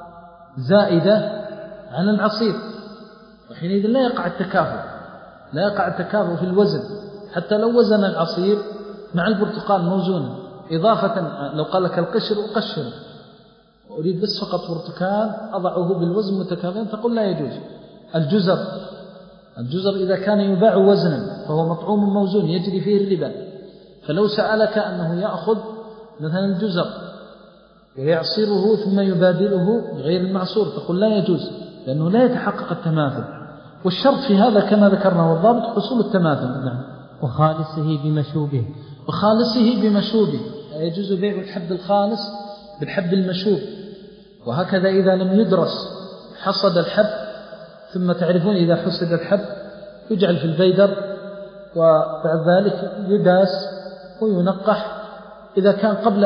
زائدة عن العصير، وحينئذ لا يقع التكافؤ لا يقع التكافؤ في الوزن، حتى لو وزن العصير مع البرتقال موزونا، إضافة لو قال لك القشر أقشره وأريد بس فقط برتقال أضعه بالوزن متكافئا تقول لا يجوز. الجزر الجزر إذا كان يباع وزنا فهو مطعوم موزون يجري فيه الربا، فلو سألك أنه يأخذ مثلا الجزر ويعصره ثم يبادله بغير المعصور تقول لا يجوز، لأنه لا يتحقق التماثل. والشرط في هذا كما ذكرنا والضابط حصول التماثل. نعم. وخالصه بمشوبه وخالصه بمشوبه يجوز بيع الحب الخالص بالحب المشوب. وهكذا إذا لم يدرس حصد الحب، ثم تعرفون إذا حصد الحب يجعل في البيدر وبعد ذلك يداس وينقح. إذا كان قبل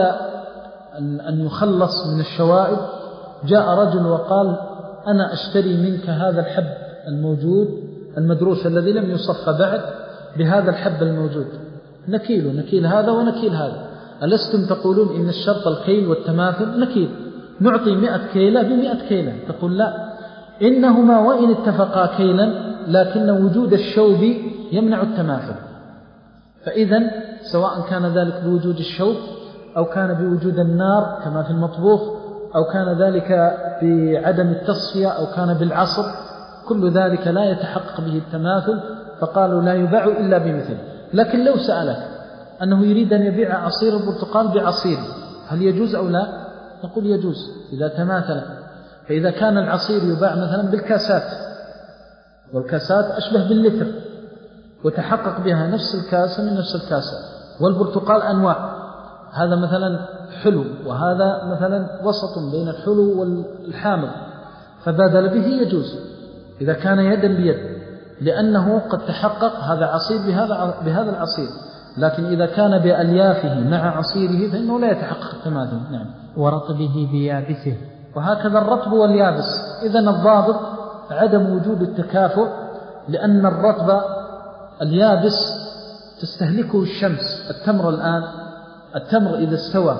أن يخلص من الشوائب جاء رجل وقال أنا أشتري منك هذا الحب الموجود المدروس الذي لم يصف بعد بهذا الحب الموجود، نكيل نكيل هذا ونكيل هذا، ألستم تقولون إن الشرط الكيل والتماثل؟ نكيل، نعطي مئة كيلة بمئة كيلة. تقول لا، إنهما وإن اتفقا كيلا لكن وجود الشوب يمنع التماثل. فإذا سواء كان ذلك بوجود الشوب أو كان بوجود النار كما في المطبوخ أو كان ذلك بعدم التصفية أو كان بالعصر، كل ذلك لا يتحقق به التماثل، فقالوا لا يباع إلا بمثله. لكن لو سألك أنه يريد أن يبيع عصير البرتقال بعصيره هل يجوز أو لا؟ نقول يجوز إذا تماثل. فإذا كان العصير يباع مثلا بالكاسات، والكاسات أشبه باللتر وتحقق بها نفس الكاسة من نفس الكاسة، والبرتقال أنواع، هذا مثلا حلو وهذا مثلا وسط بين الحلو والحامض، فبادل به يجوز إذا كان يدا بيد، لأنه قد تحقق هذا عصير بهذا بهذا العصير. لكن إذا كان بأليافه مع عصيره فإنه لا يتحقق التماثل. نعم. ورطبه بيابسه. وهكذا الرطب واليابس. إذن الضابط عدم وجود التكافؤ، لأن الرطب اليابس تستهلكه الشمس. التمر الآن، التمر إذا استوى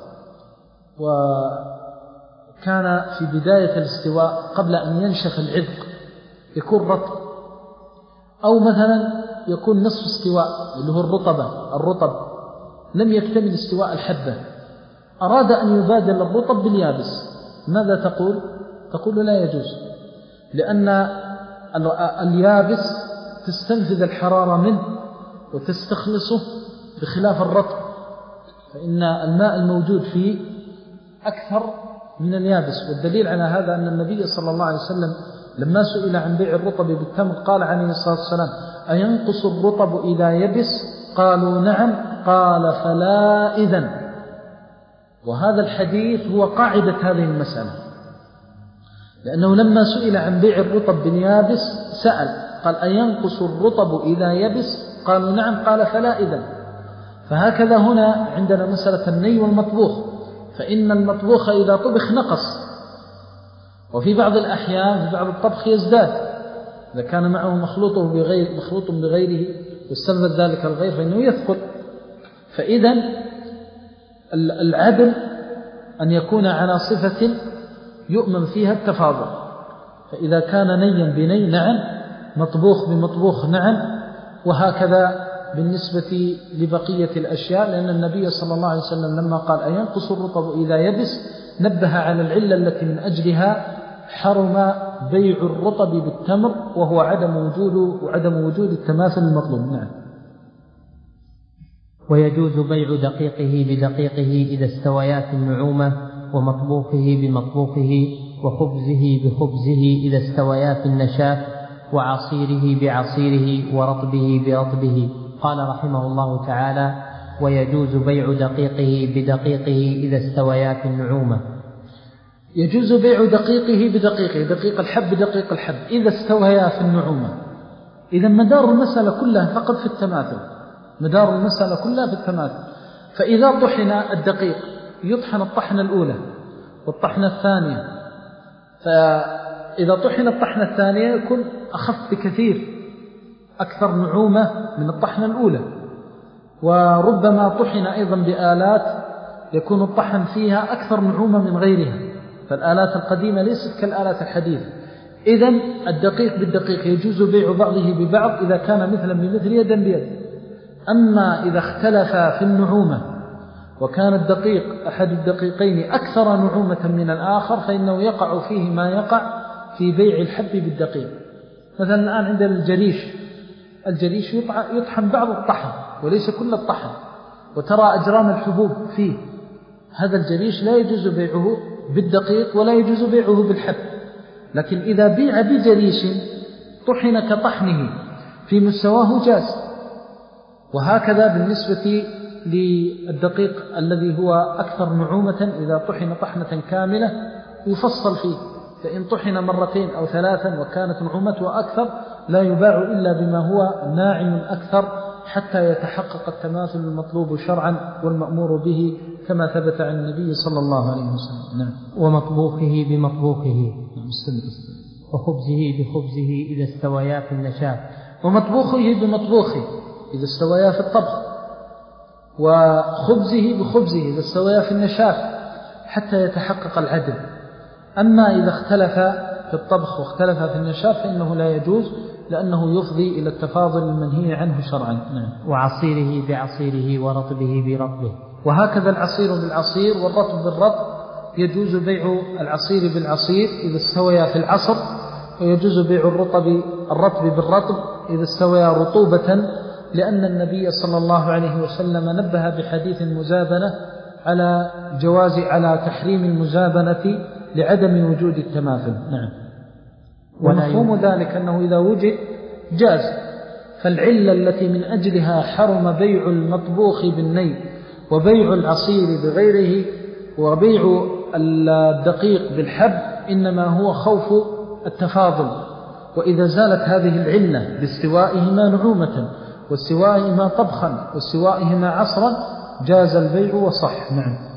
وكان في بداية الاستواء قبل أن ينشف العذق يكون رطب، أو مثلا يكون نصف استواء اللي هو الرطبة، الرطب لم يكتمل استواء الحبة، أراد أن يبادل الرطب باليابس، ماذا تقول؟ تقول لا يجوز، لأن اليابس تستنفذ الحرارة منه وتستخلصه، بخلاف الرطب فإن الماء الموجود فيه أكثر من اليابس. والدليل على هذا أن النبي صلى الله عليه وسلم لما سئل عن بيع الرطب بالتمر قال عليه الصلاة والسلام: أينقص الرطب إذا يبس؟ قالوا نعم. قال: فلا إذن. وهذا الحديث هو قاعدة هذه المسألة، لأنه لما سئل عن بيع الرطب باليابس سأل قال: أينقص الرطب إذا يبس؟ قالوا نعم. قال: فلا إذن. فهكذا هنا عندنا مسألة الني والمطبوخ، فإن المطبوخ إذا طبخ نقص، وفي بعض الأحيان في بعض الطبخ يزداد إذا كان معه مخلوطه بغير مخلوط بغيره واستنفذ ذلك الغير فإنه يثقل. فإذا العدل أن يكون على صفة يؤمن فيها التفاضل، فإذا كان نيا بني نعم، مطبوخ بمطبوخ نعم، وهكذا بالنسبة لبقية الأشياء، لأن النبي صلى الله عليه وسلم لما قال: أينقص الرطب إذا يبس؟ نبه على العلة التي من أجلها حرم بيع الرطب بالتمر، وهو عدم وجود وعدم وجود التماثل المطلوب. نعم. ويجوز بيع دقيقه بدقيقه إذا استويا في النعومة، ومطبوخه بمطبوخه، وخبزه بخبزه إذا استويا في النشاف، وعصيره بعصيره، ورطبه برطبه. قال رحمه الله تعالى: ويجوز بيع دقيقه بدقيقه إذا استويا في النعومة. يجوز بيع دقيقه بدقيقه، دقيق الحب بدقيق الحب، إذا استويا في النعومة. إذا مدار المسألة كلها فقط في التماثل، مدار المسألة كلها في التماثل. فإذا طحن الدقيق يطحن الطحنة الأولى والطحنة الثانية، فإذا طحن الطحنة الثانية يكون أخف بكثير، أكثر نعومة من الطحنة الأولى. وربما طحن أيضا بآلات يكون الطحن فيها أكثر نعومة من غيرها، فالآلات القديمة ليست كالآلات الحديثة. إذن الدقيق بالدقيق يجوز بيع بعضه ببعض إذا كان مثلا بمثل يدا بيد. أما إذا اختلف في النعومة وكان الدقيق أحد الدقيقين أكثر نعومة من الآخر فإنه يقع فيه ما يقع في بيع الحب بالدقيق. مثلا الآن عندنا الجريش، الجريش يطحن بعض الطحن وليس كل الطحن، وترى أجرام الحبوب فيه، هذا الجريش لا يجوز بيعه بالدقيق ولا يجوز بيعه بالحب. لكن إذا بيع بجريش طحن كطحنه في مستواه جاز. وهكذا بالنسبة للدقيق الذي هو أكثر نعومة، إذا طحن طحنة كاملة يفصل فيه، فإن طحن مرتين أو ثلاثا وكانت نعومته أكثر لا يباع إلا بما هو ناعم أكثر حتى يتحقق التماثل المطلوب شرعا والمأمور به كما ثبت عن النبي صلى الله عليه وسلم. نعم. ومطبوخه بمطبوخه، وخبزه بخبزه إذا استويا في النشاف. ومطبوخه بمطبوخه إذا استويا في الطبخ، وخبزه بخبزه إذا استويا في النشاف حتى يتحقق العدل. أما إذا اختلف في الطبخ واختلف في النشاف فإنه لا يجوز، لأنه يفضي إلى التفاضل المنهي عنه شرعا. نعم. وعصيره بعصيره، ورطبه برطبه. وهكذا العصير بالعصير والرطب بالرطب. يجوز بيع العصير بالعصير إذا استويا في العصر، ويجوز بيع الرطب الرطب بالرطب إذا استويا رطوبة، لأن النبي صلى الله عليه وسلم نبه بحديث المزابنة على جواز على تحريم المزابنة لعدم وجود التماثل. نعم. ومفهوم ذلك أنه إذا وجد جاز. فالعلة التي من أجلها حرم بيع المطبوخ بالني وبيع العصير بغيره وبيع الدقيق بالحب إنما هو خوف التفاضل. وإذا زالت هذه العلة باستوائهما نعومة وسوائهما طبخا وسوائهما عصرا جاز البيع وصح. نعم.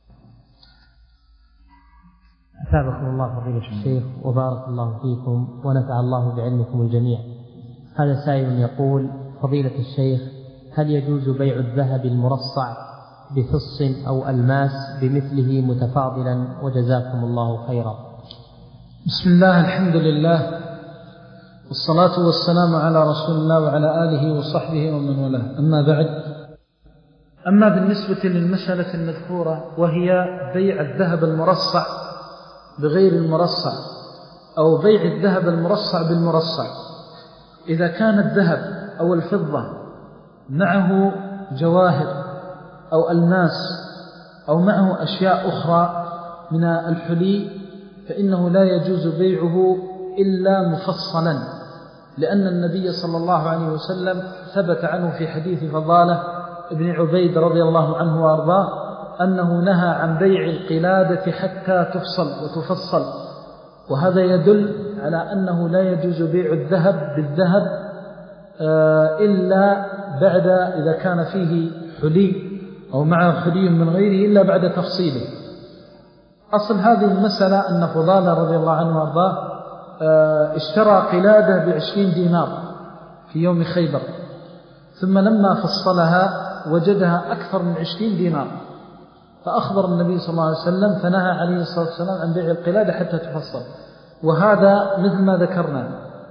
أثابكم الله فضيلة الشيخ وبارك الله فيكم ونفع الله بعلمكم الجميع. هذا سائل يقول: فضيلة الشيخ، هل يجوز بيع الذهب المرصع بفص أو ألماس بمثله متفاضلا؟ وجزاكم الله خيرا. بسم الله، الحمد لله، والصلاة والسلام على رسول الله وعلى آله وصحبه ومن والاه. أما بعد، أما بالنسبة للمسألة المذكورة وهي بيع الذهب المرصع بغير المرصع أو بيع الذهب المرصع بالمرصع، إذا كان الذهب أو الفضة معه جواهر أو ألماس أو معه أشياء أخرى من الحلي فإنه لا يجوز بيعه إلا مفصلا، لأن النبي صلى الله عليه وسلم ثبت عنه في حديث فضالة ابن عبيد رضي الله عنه وأرضاه أنه نهى عن بيع القلادة حتى تفصل وتفصل، وهذا يدل على أنه لا يجوز بيع الذهب بالذهب إلا بعد إذا كان فيه حلي أو معه حلي من غيره إلا بعد تفصيله. أصل هذه المسألة أن فضالة رضي الله عنه وأرضاه اشترى قلادة بعشرين دينار في يوم خيبر، ثم لما فصلها وجدها أكثر من عشرين دينار، فأخبر النبي صلى الله عليه وسلم فنهى عليه الصلاة والسلام عن بيع القلادة حتى تفصل. وهذا مثل ما ذكرنا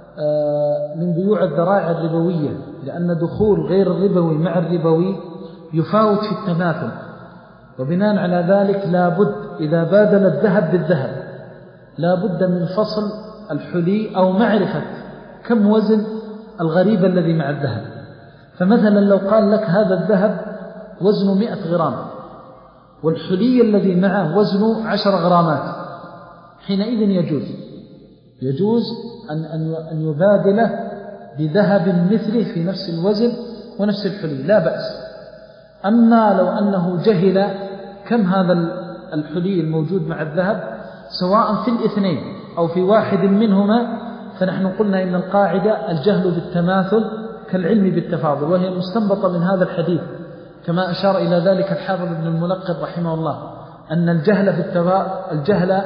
من بيوع الذرائع الربوية، لأن دخول غير الربوي مع الربوي يفاوت في التماثل، وبناء على ذلك لا بد إذا بادل الذهب بالذهب لا بد من فصل الحلي أو معرفة كم وزن الغريب الذي مع الذهب. فمثلا لو قال لك هذا الذهب وزنه مئة غرام والحلي الذي معه وزنه عشر غرامات، حينئذ يجوز يجوز أن, أن, أن يبادله بذهب مثله في نفس الوزن ونفس الحلي، لا بأس. أما لو أنه جهل كم هذا الحلي الموجود مع الذهب سواء في الاثنين أو في واحد منهما، فنحن قلنا إن القاعدة الجهل بالتماثل كالعلم بالتفاضل، وهي مستنبطة من هذا الحديث، كما أشار إلى ذلك الحافظ ابن الملقب رحمه الله، أن الجهل بالتفا... الجهل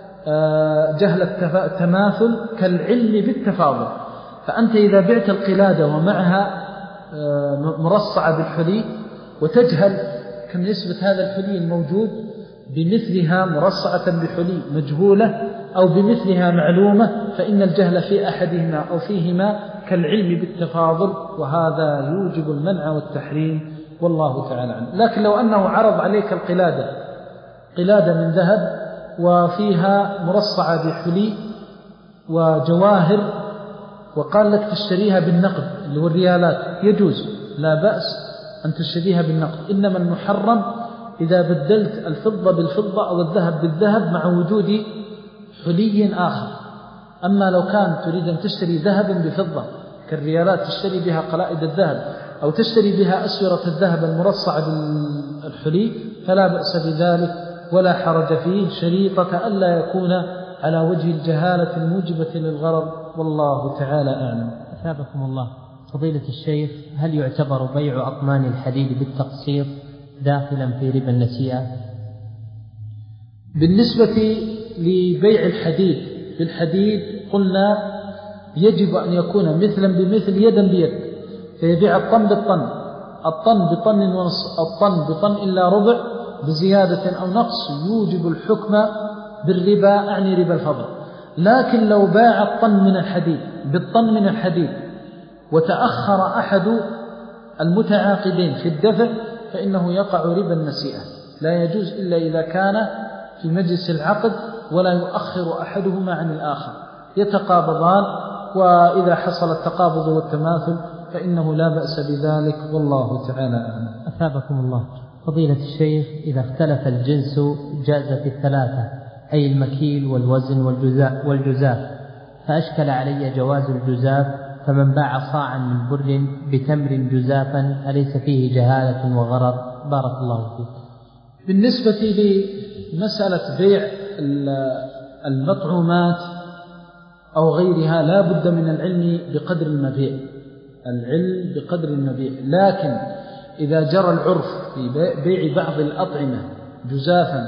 جهل التماثل كالعلم بالتفاضل. فأنت إذا بعت القلادة ومعها مرصعة بالحلي وتجهل كم نسبة هذا الحلي الموجود بمثلها مرصعة بحلي مجهولة أو بمثلها معلومة، فإن الجهل في أحدهما أو فيهما كالعلم بالتفاضل، وهذا يوجب المنع والتحريم، والله تعالى عنه. لكن لو أنه عرض عليك القلادة قلادة من ذهب وفيها مرصعة بحلي وجواهر وقال لك تشتريها بالنقد اللي هو الريالات، يجوز، لا بأس أن تشتريها بالنقد. إنما المحرم إذا بدلت الفضة بالفضة أو الذهب بالذهب مع وجود حلي آخر. أما لو كان تريد أن تشتري ذهبا بفضة كالريالات تشتري بها قلائد الذهب أو تشتري بها أسورة الذهب المرصعة بالحلي فلا بأس بذلك ولا حرج فيه، شريطة ألا يكون على وجه الجهالة الموجبة للغرض، والله تعالى أعلم. أثابكم الله. فضيلة الشيخ، هل يعتبر بيع أطنان الحديد بالتقسيط داخلا في ربا النسيئة؟ بالنسبة لبيع الحديد بالحديد قلنا يجب أن يكون مثلا بمثل يدا بيد، فيبيع الطن بالطن، الطن بطن ونص، الطن بطن إلا ربع بزيادة أو نقص يوجب الحكم بالربا، أعني ربا الفضل. لكن لو باع الطن من الحديد بالطن من الحديد وتأخر أحد المتعاقدين في الدفع فإنه يقع ربا النسيئة، لا يجوز إلا إذا كان في مجلس العقد ولا يؤخر أحدهما عن الآخر، يتقابضان، وإذا حصل التقابض والتماثل فإنه لا بأس بذلك، والله تعالى أعلم. أثابكم الله. فضيلة الشيخ، إذا اختلف الجنس جازت الثلاثة، أي المكيل والوزن والجزاف، فأشكل علي جواز الجزاف، فمن باع صاعا من بر بتمر جزافا أليس فيه جهالة وغرر؟ بارك الله فيك. بالنسبة لمسألة بيع المطعومات أو غيرها لا بد من العلم بقدر المبيع، العلم بقدر المبيع. لكن إذا جرى العرف في بيع بعض الأطعمة جزافا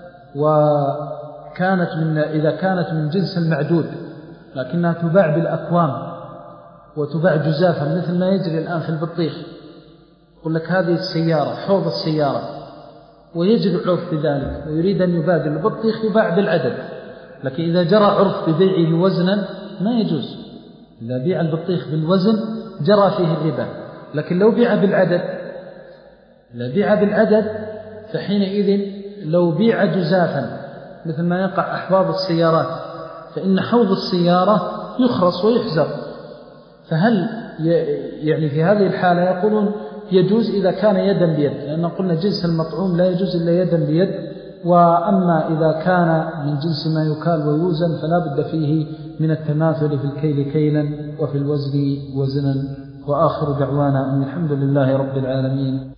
وكانت من إذا كانت من جنس المعدود لكنها تباع بالأكوام وتباع جزافا مثل ما يجري الآن في البطيخ، يقول لك هذه السيارة حوض السيارة ويجري عرف بذلك ويريد أن يبادل البطيخ يباع بالعدد. لكن إذا جرى عرف ببيعه وزنا ما يجوز. إذا بيع البطيخ بالوزن جرى فيه الربا. لكن لو بيع بالعدد لو بيع بالعدد فحينئذ لو بيع جزافا مثل ما يقع أحواض السيارات فإن حوض السيارة يخرص ويحزر. فهل يعني في هذه الحالة يقولون يجوز إذا كان يدا بيد، لأن قلنا جنس المطعوم لا يجوز إلا يدا بيد. وأما إذا كان من جنس ما يكال ويوزن فلا بد فيه من التماثل في الكيل كيلا وفي الوزن وزنا. وآخر دعوانا أن الحمد لله رب العالمين.